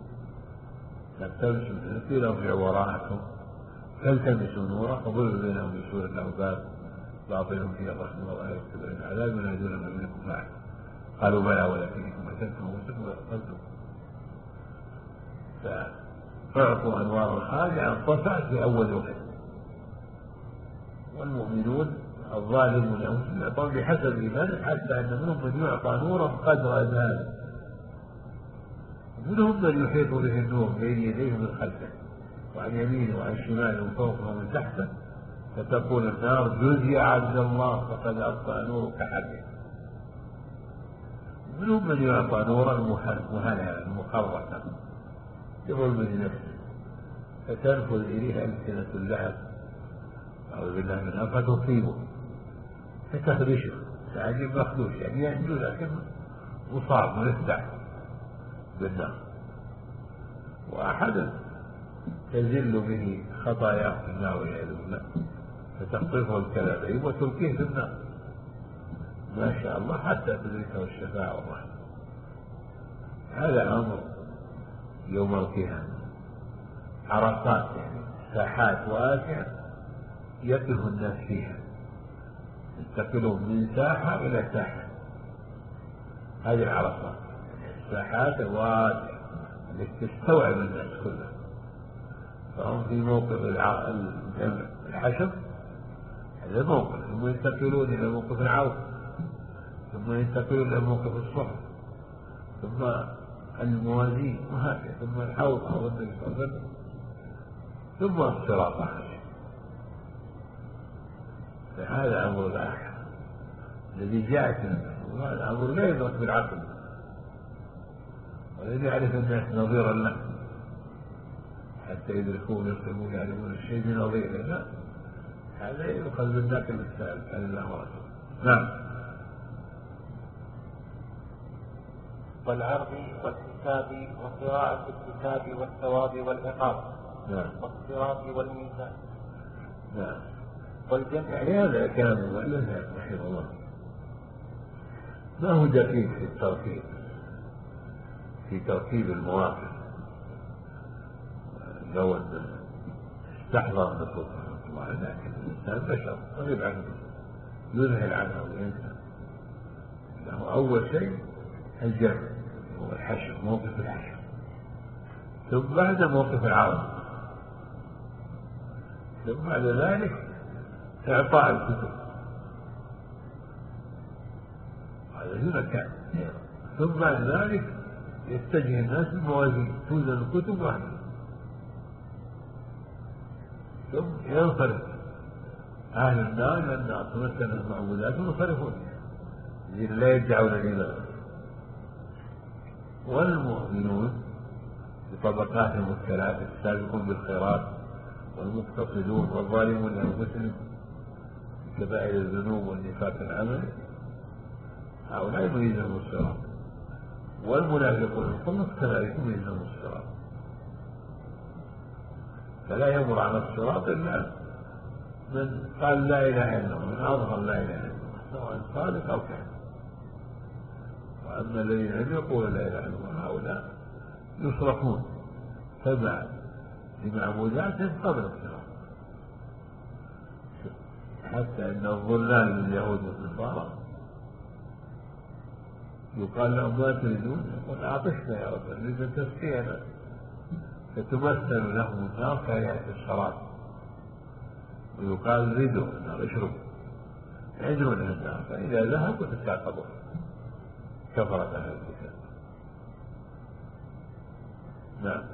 نقتبس من نوركم قيل ارجعوا وراءكم فالتمسوا نورا فضرب بينهم بسور له باب باطنهم فيها الرحمة وظاهرهم كبر العذاب ينادون من منكم معه قالوا بلى ولكنكم فتنتم وانتم واقبلتم. فأعطوا أنوارا خادعة طفأت في أول وقت. والمؤمنون الظالمون لهم يعطون بحسب إيمانهم حتى أن منهم من يعطى نورا قدر ذلك، ومنهم من يحيط به النور بين يديه ومن خلفه وعن يمينه وعن شماله ومن فوقه ومن تحته، فتقول النار جز يا عبد الله فقد أطفأ نورك حقه. ومنهم من يعطى نورا مهنا مخرطا يظلم بنفسه فتنفذ إليه ألسنة اللهب أعوذ بالله منها فتصيبه فتخدشه تعجب مخدوش يعني ينجو لكن مصاب مرتع بالنار. وأحد تزل به خطاياه في النار والعياذ بالله فتخطفه الكلابيب وتلقيه في النار ما شاء الله حتى تدركه الشفاعة والرحمة. هذا أمر يوم القيامة عرصات يعني ساحات واسعة يقف الناس فيها ينتقلون من ساحة إلى ساحة. هذه العرصات الساحات الواسعة التي تستوعب الناس كلها، فهم في موقف الحشر هذا موقف، ثم ينتقلون إلى موقف العوض، ثم ينتقلون إلى موقف الصحف، ثم الموازين وهكذا، ثم الحوض أو النبي صلى الله عليه وسلم، ثم الصراط. فهذا أمر الآخر الذي جاءت هذا أمر لا يدرك بالعقل ولن يعرف الناس نظيرا له حتى يدركون يصلون يعرفون الشيء بنظيره. لا، هذا يؤخذ من ذاك المثال عن الله ورسوله. نعم. والعرض والحساب وقراءة الكتاب والثواب والعقاب. نعم. والصراط والميزان. نعم. والجمع. يعني هذا كلام المؤلف رحمه الله ما هو دقيق في الترتيب في ترتيب المواقف لو استحضر النصوص لكن الإنسان بشر غيب عنه يذهل عنه وينسى. له أول شيء الجمع هو الحشر، موقف الحشر، ثم بعد موقف العرض، ثم بعد ذلك إعطاء الكتب، هذا هنا كان، ثم بعد ذلك يتجه الناس بالموازين توزن الكتب واحدة، ثم ينصرف أهل النار إلى النار تمثل المعبودات وينصرفون لا يرجعون إلى، والمؤمنون بطبقاتهم الثلاثة السابقون بالخيرات والمقتصدون والظالمون لأنفسهم كبائر الذنوب والنفاق العمل، هؤلاء يميزهم الصراط، والمنافقون كلهم كذلك يميزهم الصراط، فلا يمر على الصراط إلا من قال لا إله إلا الله، من أظهر لا إله إلا الله سواء صادق أو كاذب. وأما الذين لم يقولوا لا إله إلا الله هؤلاء يصرفون تبع لمعبوداتهم قبل الصراط، حتى إن الظلال من اليهود والنصارى يقال لهم ما تريدون؟ يقول أعطشنا يا رب نريد أن تسقينا، فتمثل لهم النار كهيئة الشراب، ويقال ردوا النار اشربوا يعجبون النار، فإذا ذهبوا تتعاقبوا كفرت أهل الكتاب. نعم.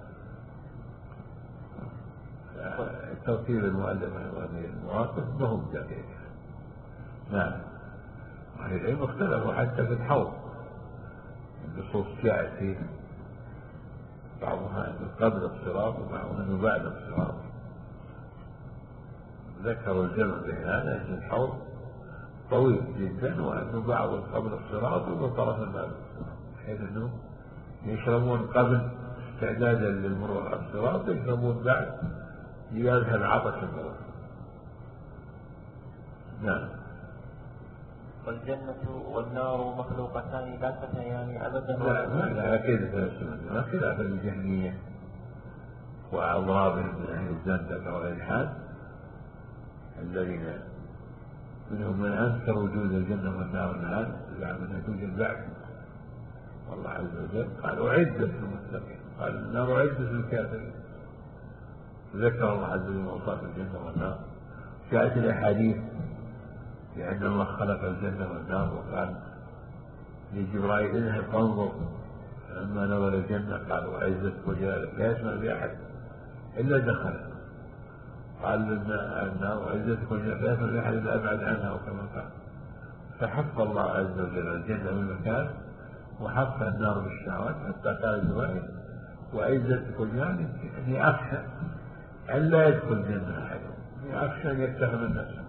ترتيب المؤلف هذه المواقف ما هو دقيق. نعم. أهل العلم اختلفوا حتى في الحوض، النصوص جاءت فيه بعضها أنه قبل الصراط وبعضها أنه بعد الصراط، ذكروا الجمع بين هذا أن الحوض طويل جدا وأنه بعض قبل الصراط وطرف الباب، بحيث أنه يشربون قبل استعدادا للمرور على الصراط ويشربون بعد يذهب عطش المرور. نعم. والجنة والنار مخلوقتان لا تتيان أبدا. لا ما لا أكيد ما خلاف الجهمية وأضرابهم من أهل الزندقة والإلحاد الذين منهم من أنكر وجود الجنة والنار الآن زعم أنها توجد بعد، والله عز وجل قال أعدت للمتقين، قال النار أعدت للكافرين، ذكر الله عز وجل أوصاف الجنة والنار. جاءت الأحاديث لأن الله خلق الجنة والنار وقال لجبرائيل اذهب فانظر، فلما نظر الجنة قال وعزتك وجلالك لا يسمع بأحد إلا دخل، قال النار وعزتك وجلالك لا يسمع بأحد إلا أبعد عنها وكما قال، فحف الله عز وجل الجنة بالمكان وحف النار بالشهوات، حتى قال جبرائيل وعزتك وجلالك إني أخشى أن لا يدخل الجنة أحد، إني أخشى أن يتهم الناس.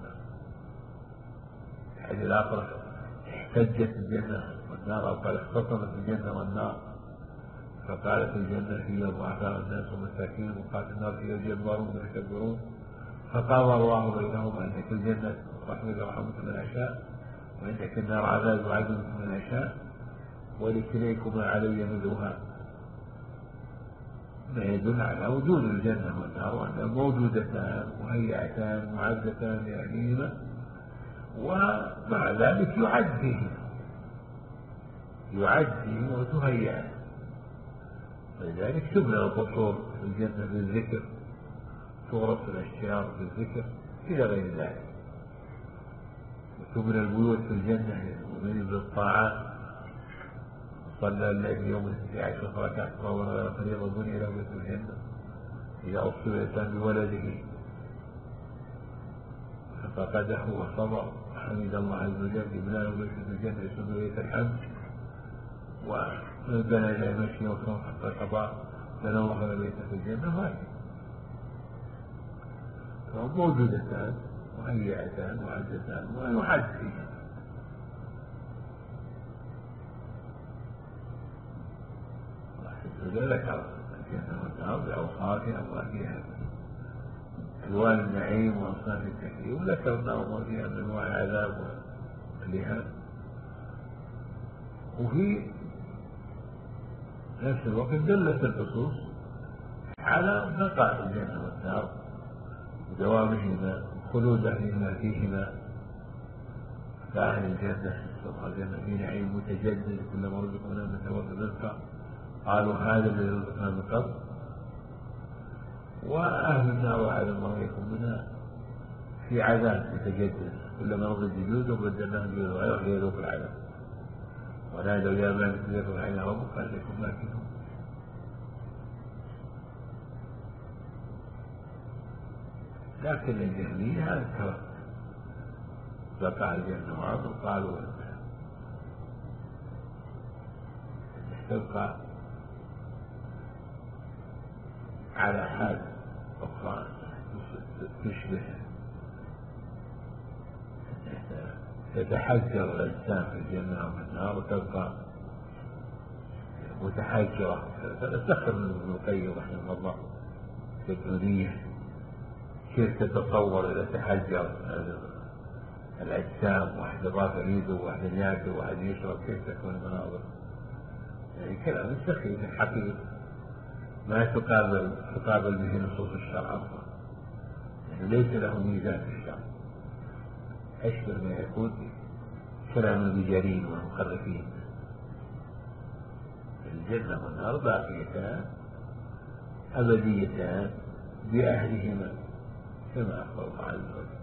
الحديث الآخر احتجت الجنة والنار أو قال اختصمت الجنة والنار، فقالت الجنة هي ضعفاء الناس ومساكين، وقالت النار هي الجبارون المتكبرون، فقال الله بينهما أنك الجنة رحمة ورحمة من أشاء، وأنك النار عذاب وعذاب من أشاء، ولكليكما علي مثلها، ما يدل على وجود الجنة والنار وأنها موجودتان مهيئتان معدتان لأهلهما، ومع ذلك يعد فيه يعد فيه وتهيئ، ولذلك تبنى القصور في الجنة بالذكر، تغرس الأشجار بالذكر إلى غير ذلك، وتبنى البيوت في الجنة للمؤمنين بالطاعات، صلى الليل يوم الاثني عشر ركعة غير فريضة بني له بيت الجنة، إذا أصيب الإنسان بولده فقده وصبر حمد الله عز وجل بنى له بيت الجنة يسمى بيت الحمد، ومن بنى إلى مشي وصوم حتى قضاء بنى الله له بيت في الجنة، هذه موجودتان مهيئتان معدتان ويحد فيه. ذكر الجنة والنار بأوصافها وفيها ألوان النعيم وأصناف التكريم، وذكرنا وما فيها من أنواع العذاب والإهانة، وفي نفس الوقت دلت النصوص على بقاء الجنة والنار ودوامهما خلود أهلهما فيهما، فأهل الجنة الجنة في نعيم متجدد كلما رزقنا من ثمرة رزقا قالوا هذا الذي رزقنا من قبل. وأهل النار وعد الله يكون منها في عذاب متجدد كلما نضج جلودهم بدلناهم جلودا غيرها ليذوقوا العذاب ونادوا يا مالك ليقضي علينا ربك قال لكم ماكثون. لكن الجهمية هذا التوكل بقى الجنة وعظم قالوا تبقى على حال أخرى تشبه تتحجر الإنسان في الجنة وفي النار وتبقى متحجرة. فنستخدم من ابن القيم رحمه الله في الدنيا كيف تتصور إذا تحجر الأجسام، واحد رافع يده وواحد ياكل وواحد يشرب، كيف تكون المناظر؟ يعني كلام سخيف حقيقي ما تقابل تقابل به نصوص الشرع أصلا، يعني ليس له ميزان في الشرع، أشبه ما يكون كلام المجارين والمخرفين. الجنة والنار باقيتان أبديتان بأهلهما كما أخبر الله عز وجل.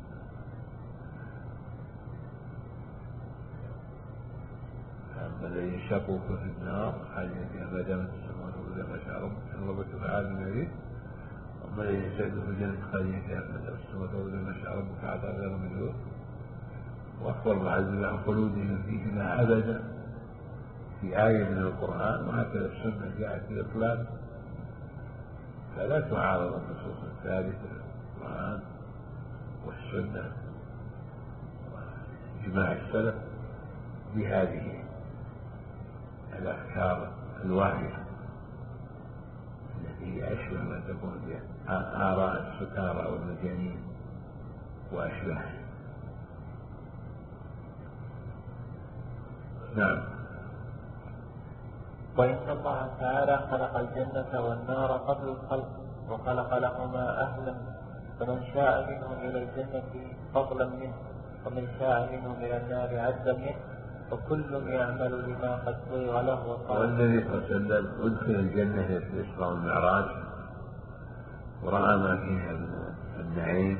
أما الذين شقوا في النار خالدين فيها ما دامت السماوات والأرض ما شاء ربك إن ربك فعال لما يريد. أما الذين سعدوا في الجنة خالدين فيها ما دامت السماوات والأرض ما شاء ربك عطاء غير مجدود. وأخبر الله عز وجل عن خلودهم فيهما أبدا في آية من القرآن، وهكذا السنة جاءت في الإطلاق، فلا تعارض النصوص الثابتة القرآن والسنة وإجماع السلف بهذه الأفكار الواهية التي هي أشبه ما تكون بها آراء السكارى والمجانين وأشباهها. نعم. وإن الله تعالى خلق الجنة والنار قبل الخلق وخلق لهما أهلا، فمن شاء منهم إلى الجنة فضلا منه ومن شاء منهم إلى النار عزا منه، وكل يعمل لما قد صيغ له. والنبي صلى الله عليه وسلم أدخل الجنة في الإسراء والمعراج ورأى ما فيها من النعيم،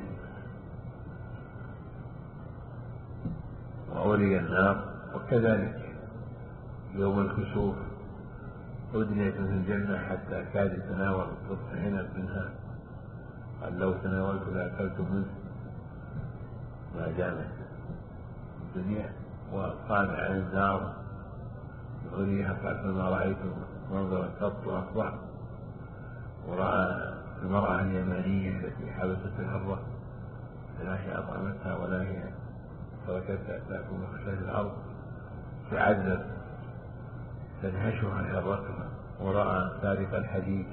وأولي النار. وكذلك يوم الكسوف أدنيت في الجنة حتى كاد يتناول الطفل عنب منها، قال لو تناولت لأكلت منه ما دامت الدنيا. وقال عن النار يغنيها قال فما رأيت منظرا قط أفضل. ورأى المرأة اليمانية التي حبست الهرة لا هي أطعمتها ولا هي تركتها تأكل من خشاش الأرض تعذب تنهشها هرتها. ورأى سارق الحديد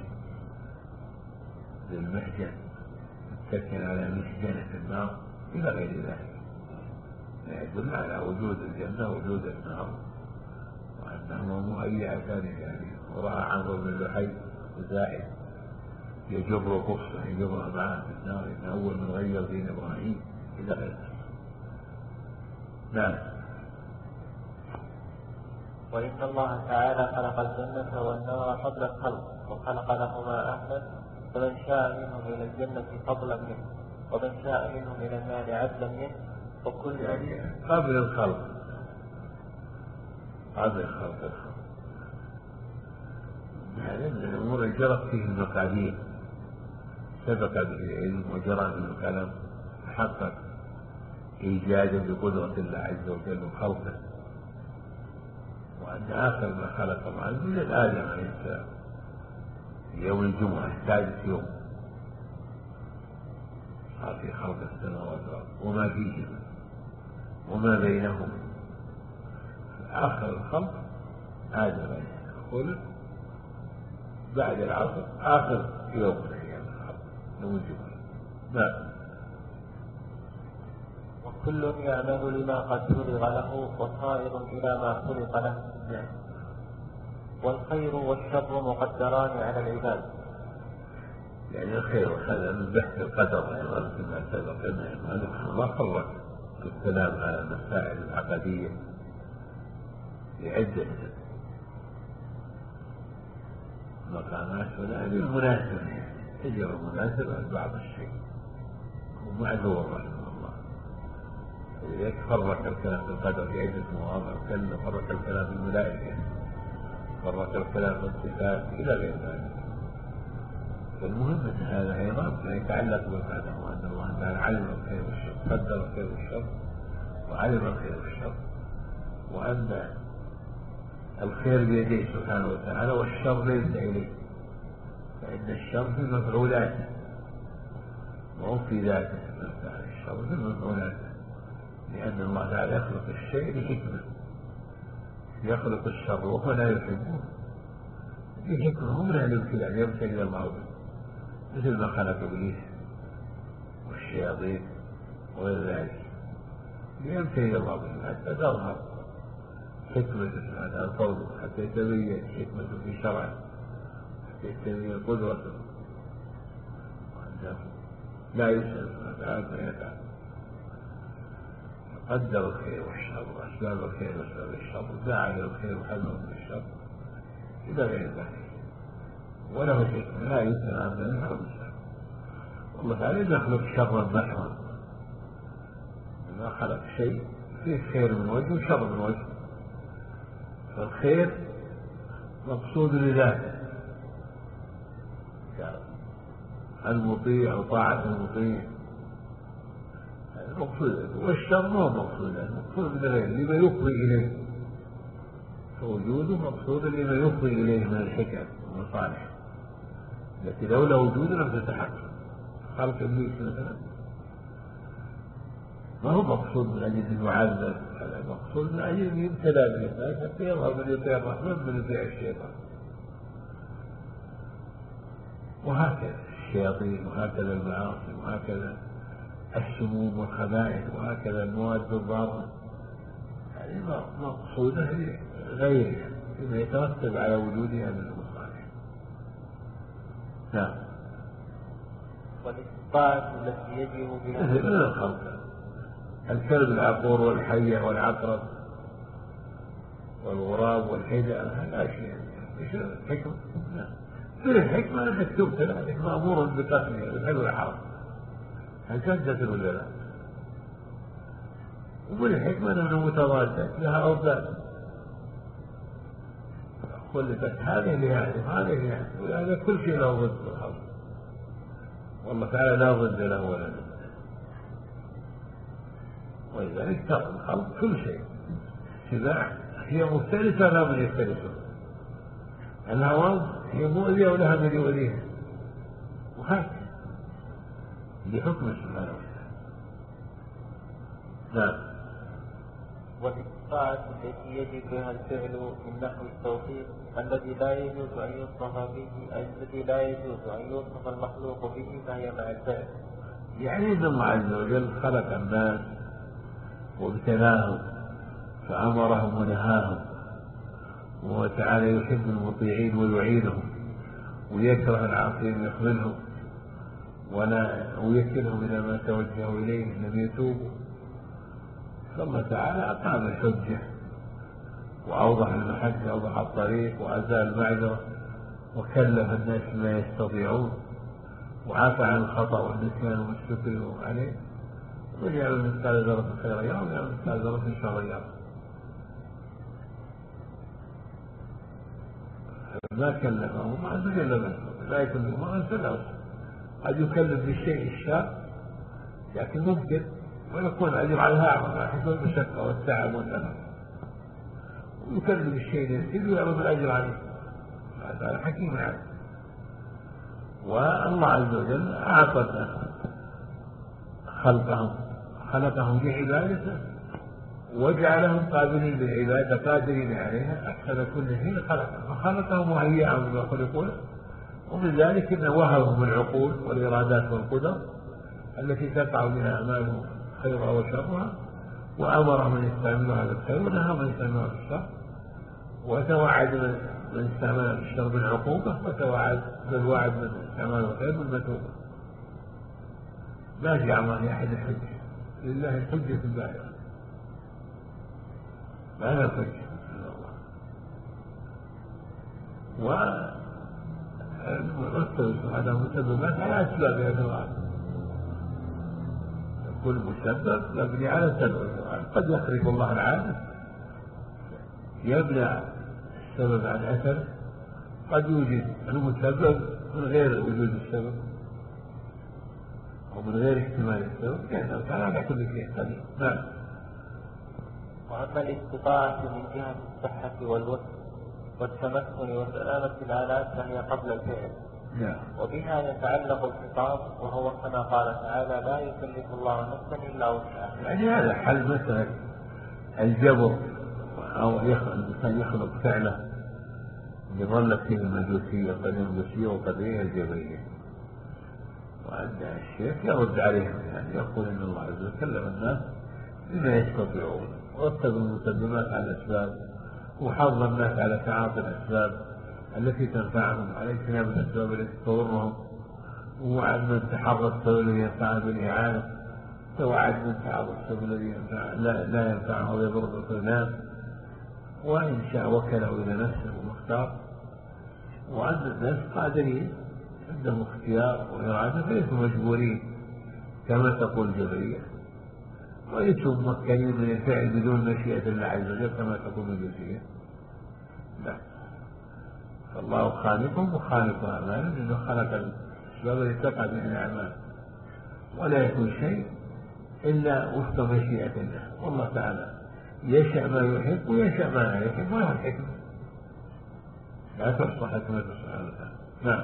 للمحجن متكئا على مسجنة في النار إلى غير ذلك، يدل على وجود الجنة ووجود النار وأنهما مهيئتان لذلك. ورأى عمرو بن لحي زائد يجر قصة يجرها معه في النار إن أول من غير دين إبراهيم إلى غير ذلك. نعم. وإن الله تعالى خلق الجنة والنار قبل الخلق وخلق لهما أهلا، فمن شاء منهم إلى الجنة فضلا منه ومن شاء منهم إلى النار عدلا منه، وكل يعني قبل الخلق قبل الخلق الخلق هذا من الأمور جرت فيه المقادير، سبق به العلم وجرى به الكلام، حقق إيجادا بقدرة الله عز وجل وخلقه. وأن آخر ما خلق الله عز وجل آدم عليه السلام يوم الجمعة السادس يوم صار في خلق السماوات والأرض وما فيهما وما بينهما. آخر الخلق آدم عليه السلام خلق بعد العصر آخر يوم من أيام الخلق يوم الجمعة. نعم. وكل يعمل لما قد فرغ له وصائر إلى ما خلق له، والخير والشر مقدران على العباد، يعني الخير والشر من بحث القدر أيضا كما سبق لنا الله فرق في الكلام على المسائل العقدية لعدة مقامات ولا المناسب تجر المناسبة بعض الشيء ومعذور رحمه الله. ولذلك فرق الكلام في القدر في عدة مواضع وكلم فرق الكلام في الملائكة فرق الكلام في الصفات إلى غير ذلك. فالمهم هذا أيضا يتعلق بالقدر وأن الله تعالى علم الخير والشر قدر الخير والشر وعلم الخير والشر وأن الخير بيديه سبحانه وتعالى والشر ليس إليه فإن الشر في المفعولات وهو في ذاته الشر في المفعولات لأن الله تعالى يخلق الشيء بحكمة يخلق الشر وهو لا يحبه بحكمة هم لا يمكن أن يمتلئ الله به مثل ما خلق إبليس والشياطين وغير ذلك ليمتلئ الله به حتى تظهر حكمة سبحانه الفضل حتى يتبين حكمة في شرعه حتى يتبين قدرته لا يسأل سبحانه وتعالى قدر الخير والشر وأسباب الخير وأسباب الشر فاعل الخير وحذر من الشر إلى غير ذلك وله حكمة لا يسأل عن ذلك والله تعالى يخلق شرا محضا ما خلق شيء فيه خير من وجه وشر من وجه فالخير مقصود لذاته المطيع وطاعة المطيع مقصود والشر ما هو مقصود مقصود لغيره لما يفضي إليه فوجوده مقصود لما يفضي إليه من الحكم والمصالح التي لولا وجوده لم تتحقق خلق إبليس مثلا ما هو مقصود من أجل المعذب هذا مقصود من أجل أن يبتلى بالناس حتى يظهر من يطيع الرحمن من يطيع الشيطان وهكذا الشياطين وهكذا المعاصي وهكذا السموم والخبائث وهكذا المواد الضارة هذه مقصودة غيرها بما يترتب على وجودها من المصالح. نعم. والاستطاعة التي يجب بها من الخلق الكلب العقور والحية والعقرب والغراب والحيدة هذا أشياء ايش الحكمة؟ نعم. من الحكمة أنك تبتلى أنك مأمور بقتلها بالحلو والحرام هل تنتهي ولا لا؟ ومن الحكمة أنه متضادة لها أوزان خلفت هذه لهذه وهذه لهذه ولهذا كل شيء له ضد في الخلق والله تعالى لا ضد له ولا ضد ولذلك ترى الخلق كل شيء سباع هي مختلفة لا من يختلفون الهواء هي مؤذية ولها من يؤذيها وهكذا بحكم سبحانه وتعالى. نعم. والاستطاعة التي يجب بها الفعل من نحو التوفيق الذي لا يجوز أن يوصف به الذي لا يجوز أن يوصف المخلوق به فهي مع الفعل. يعني أن الله عز وجل خلق الناس وابتلاهم فأمرهم ونهاهم وتعالى يحب المطيعين ويعينهم ويكره العاصين يخذلهم ولا ويكلهم إلى ما توجهوا إليه لم يتوبوا ثم تعالى أقام الحجة وأوضح المحجة أوضح الطريق وأزال المعذرة وكلف الناس بما يستطيعون وعفى عن الخطأ والنسيان والشكر عليه وجعل مثقال ذرة خيرا يرى وجعل مثقال ذرة شرا يرى ما كلفهم عز وجل لا يكلف ما أنزله قد يكلف بالشيء الشاق لكن ممكن ويكون الأجر على أعظم حسب المشقة والتعب والألم ويكلف بالشيء اليسير ويعرض الأجر عليه هذا حكيم عادل والله عز وجل أعطى خلقهم خلقهم بعبادته وجعلهم قابلين للعبادة قادرين عليها أحسن كل شيء خلقهم فخلقهم وهيئهم بما خلقوا له ومن ذلك أنه وهبهم العقول والإرادات والقدر التي تقع بها أعمالهم خيرها وشرها وأمرهم أن يستعملوا هذا الخير ونهاهم أن يستعملوا هذا الشر وتوعد من من استعمل الشر بالعقوبة فتوعد بالوعد من استعمال الخير بالمثوبة. لا يجعل الله أحد الحجة، لله الحجة البالغة، ما لا الحجة من الله. والمرتب هذا مسببات على أسبابها في الغالب، كل مسبب مبني على سبب. قد يخرج الله العادة يبنى السبب عن أثر، قد يوجد المسبب من غير وجود السبب أو من غير احتمال السبب، لأنه كان على كل شيء قدير. نعم. وأما الاستطاعة من جهة الصحة والوسع والتمكن وسلامة الآلات فهي قبل الفعل. نعم. وبها يتعلق الخطاب، وهو كما قال تعالى: لا يكلف الله نفسا إلا وسعها. يعني هذا حل مسألة الجبر، أو الإنسان يخلق فعله يظل فيه المجوسية قد المجوسية وقضية الجبرية. وعند الشيخ يرد عليهم، يعني يقول إن الله عز وجل كلم الناس بما يستطيعون، ورتب المقدمات على الأسباب، وحض الناس على تعاطي الأسباب التي تنفعهم على اجتناب الأسباب التي تضرهم، ووعد من تحرى السبب الذي ينفعه بالإعانة، ووعد من تعاطي السبب الذي ينفع لا, لا ينفعه ويضر بالناس، وإن شاء وكله إلى نفسه ومختار. وأن الناس قادرين عندهم اختيار وإرادة فليسوا مجبورين كما تقول الجبرية، وليسوا ممكنين من الفعل بدون مشيئة الله عز وجل كما تقول الجبرية. لا، فالله خالقهم وخالق أعمالهم، لأنه خلق الأسباب التي تقع من الأعمال، ولا يكون شيء إلا وفق مشيئة الله. والله تعالى يشاء ما يحب ويشاء ما لا يحب، وله الحكمة لا تصلح حكمة سبحانه وتعالى. نعم.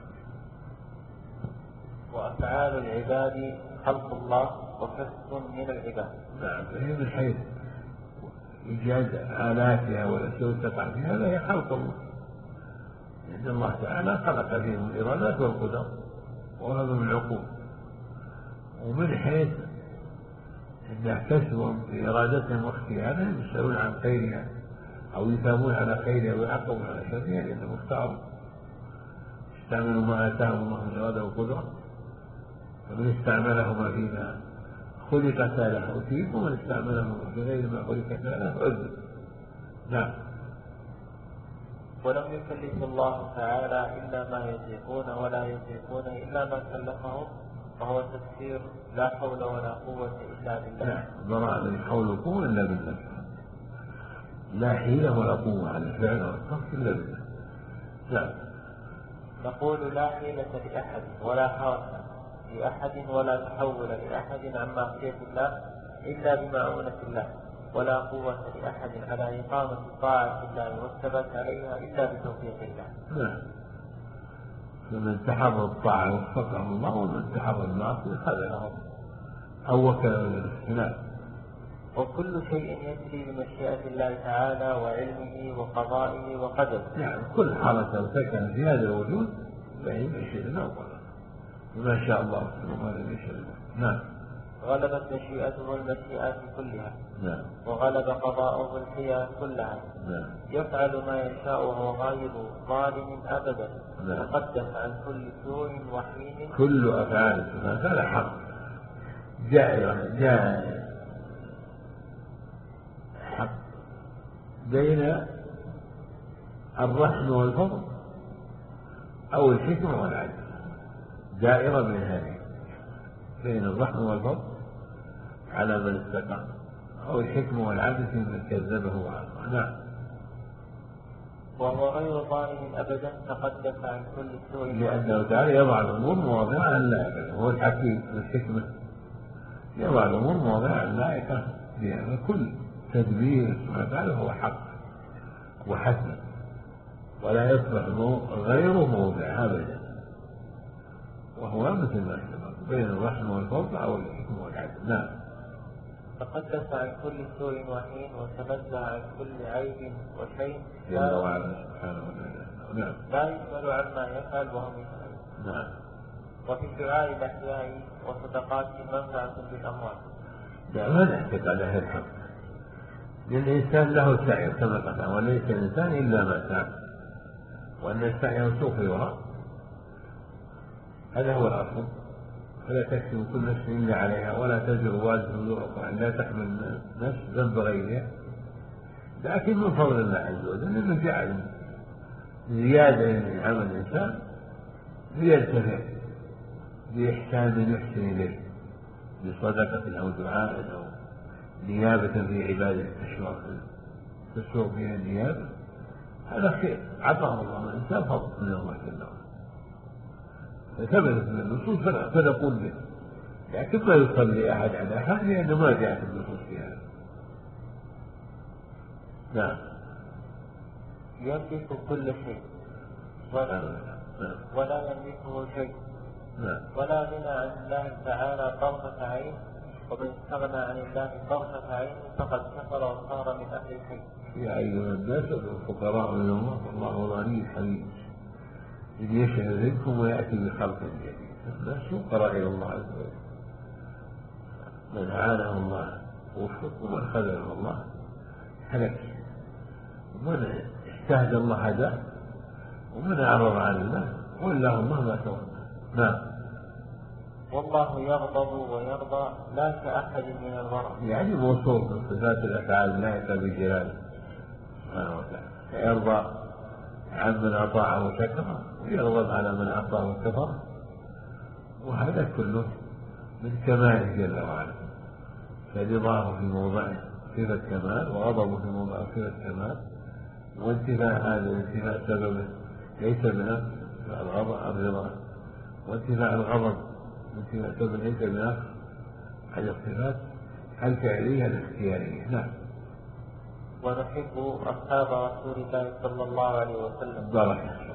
وأفعال العباد خلق الله وكسب من العباد. نعم. هي من حيث إيجاد آلاتها والأشياء تقع فيها هذا هي خلق الله، لأن الله تعالى خلق فيهم الإرادات والقدر وهذا من العقول. ومن حيث أن كسبهم بإرادتهم واختيارهم يسألون عن خيرها أو يثابون على خيرها ويعقبون على شرها، لأنهم اختاروا استعملوا ما آتاهم الله من إرادة وقدرة، ومن استعملهما فيما خلق له أثيب، ومن استعملهما في غير ما خلق له عذب. نعم. ولم يكلف الله تعالى إلا ما يطيقون ولا يطيقون إلا ما كلفهم، وهو تفسير لا حول ولا قوة إلا بالله. نعم. براء من حول وقوة إلا بالله، لا حيلة ولا قوة على الفعل والتصف إلا بالله. نعم. نقول لا حيلة لأحد ولا حركة لأحد ولا تحول لأحد عن معصية الله إلا بمعونة الله، ولا قوة لأحد على إقامة طاعة الله والثبات عليها إلا بتوفيق الله. نعم. فمن تحرى الطاعة وفقه الله، ومن تحرى المعصية خذله أو وكله للاستناد. وكل شيء يجري بمشيئة الله تعالى وعلمه وقضائه وقدره. يعني كل حركة سكن في هذا الوجود فهي مشيئة أولا، وما شاء الله وما لم يشاء الله. نعم. غلبت مشيئته المشيئات كلها. نعم. وغلب قضاؤه الحياة كلها. نعم. يفعل ما يشاء وهو غير ظالم أبدا. نعم. تقدس عن كل سوء وحين. كل أفعال سبحانه هذا حق جائرة جائرة حق بين الرحم والفضل أو الحكمة والعدل، دائرة بين هذه، بين الرحم والفضل على من استقام أو الحكمة والعدل في من كذبه وعصى. نعم. وهو غير ظالم أبدا، تقدس عن كل سوء، لأنه تعالى يضع الأمور مواضعها اللائقة، هو الحكيم والحكمة يضع الأمور مواضعها اللائقة، لأن كل تدبير سبحانه وتعالى هو حق وحسن، ولا يصبح غير موضع أبدا، وهو مثل ما سبق بين الرحمة والفضل أو الحكمة والعدل. نعم. تقدس عن كل سوء وحين، وتنزه عن كل عيب وشيء جل وعلا سبحانه وتعالى. نعم. لا يسأل عما يفعل وهم يسألون. نعم. وفي دعاء الأحياء وصدقات منفعة للأموات. لا، ما نحتاج على هذا الحق، لأن الإنسان له سعي كما قلنا، وليس الإنسان إلا ما سعى، وأن السعي سوف يرى، هذا هو الأصل. فلا تكسب كل نفس إلا عليها ولا تزر وازر وزر أخرى، لا تحمل نفس ذنب غيرها، لكن من فضل الله عز وجل أنه جعل زيادة من عمل الإنسان ليرتفع بإحسان يحسن إليه بصدقة أو دعاء أو نيابة في عبادة تشعر فيها النيابة، هذا خير عطاه الله الإنسان فضل من الله جل وعلا. فثبتت من النصوص فنقول به، لكن ما يصلي أحد على أحد لأنه ما جاءت النصوص في هذا. نعم. يملك كل شيء ولا, ولا يملكه شيء. نعم. ولا غنى عن الله تعالى طرفة عين، ومن استغنى عن الله طرفة عين فقد كفر وصار من أهل الشيء. يا أيها الناس الفقراء من الله والله الغني الحميد، إذ يشهد منكم ويأتي بخلق جديد. الناس فقراء إلى الله عز وجل، من عانه الله وفق ومن خذله الله هلك، ومن اجتهد الله هداه، ومن أعرض عن الله والله الله ما تولى. نعم. والله يغضب ويرضى لا كأحد من الورع، يعني موصوف من صفات الأفعال لا بجلاله سبحانه وتعالى، فيرضى عن من أطاعه وشكره ويغضب على من أعطاه وكفر، وهذا كله من كماله جل وعلا. فرضاه في موضعه صفة كمال، وغضبه في موضعه صفة كمال، وانتفاء هذا الانتفاء سببه ليس بنفس الغضب الرضا، وانتفاء الغضب انتفاء سببه ليس بنفس على الصفات الفعلية الاختيارية. نعم. ونحب أصحاب رسول الله صلى الله عليه وسلم. بركة.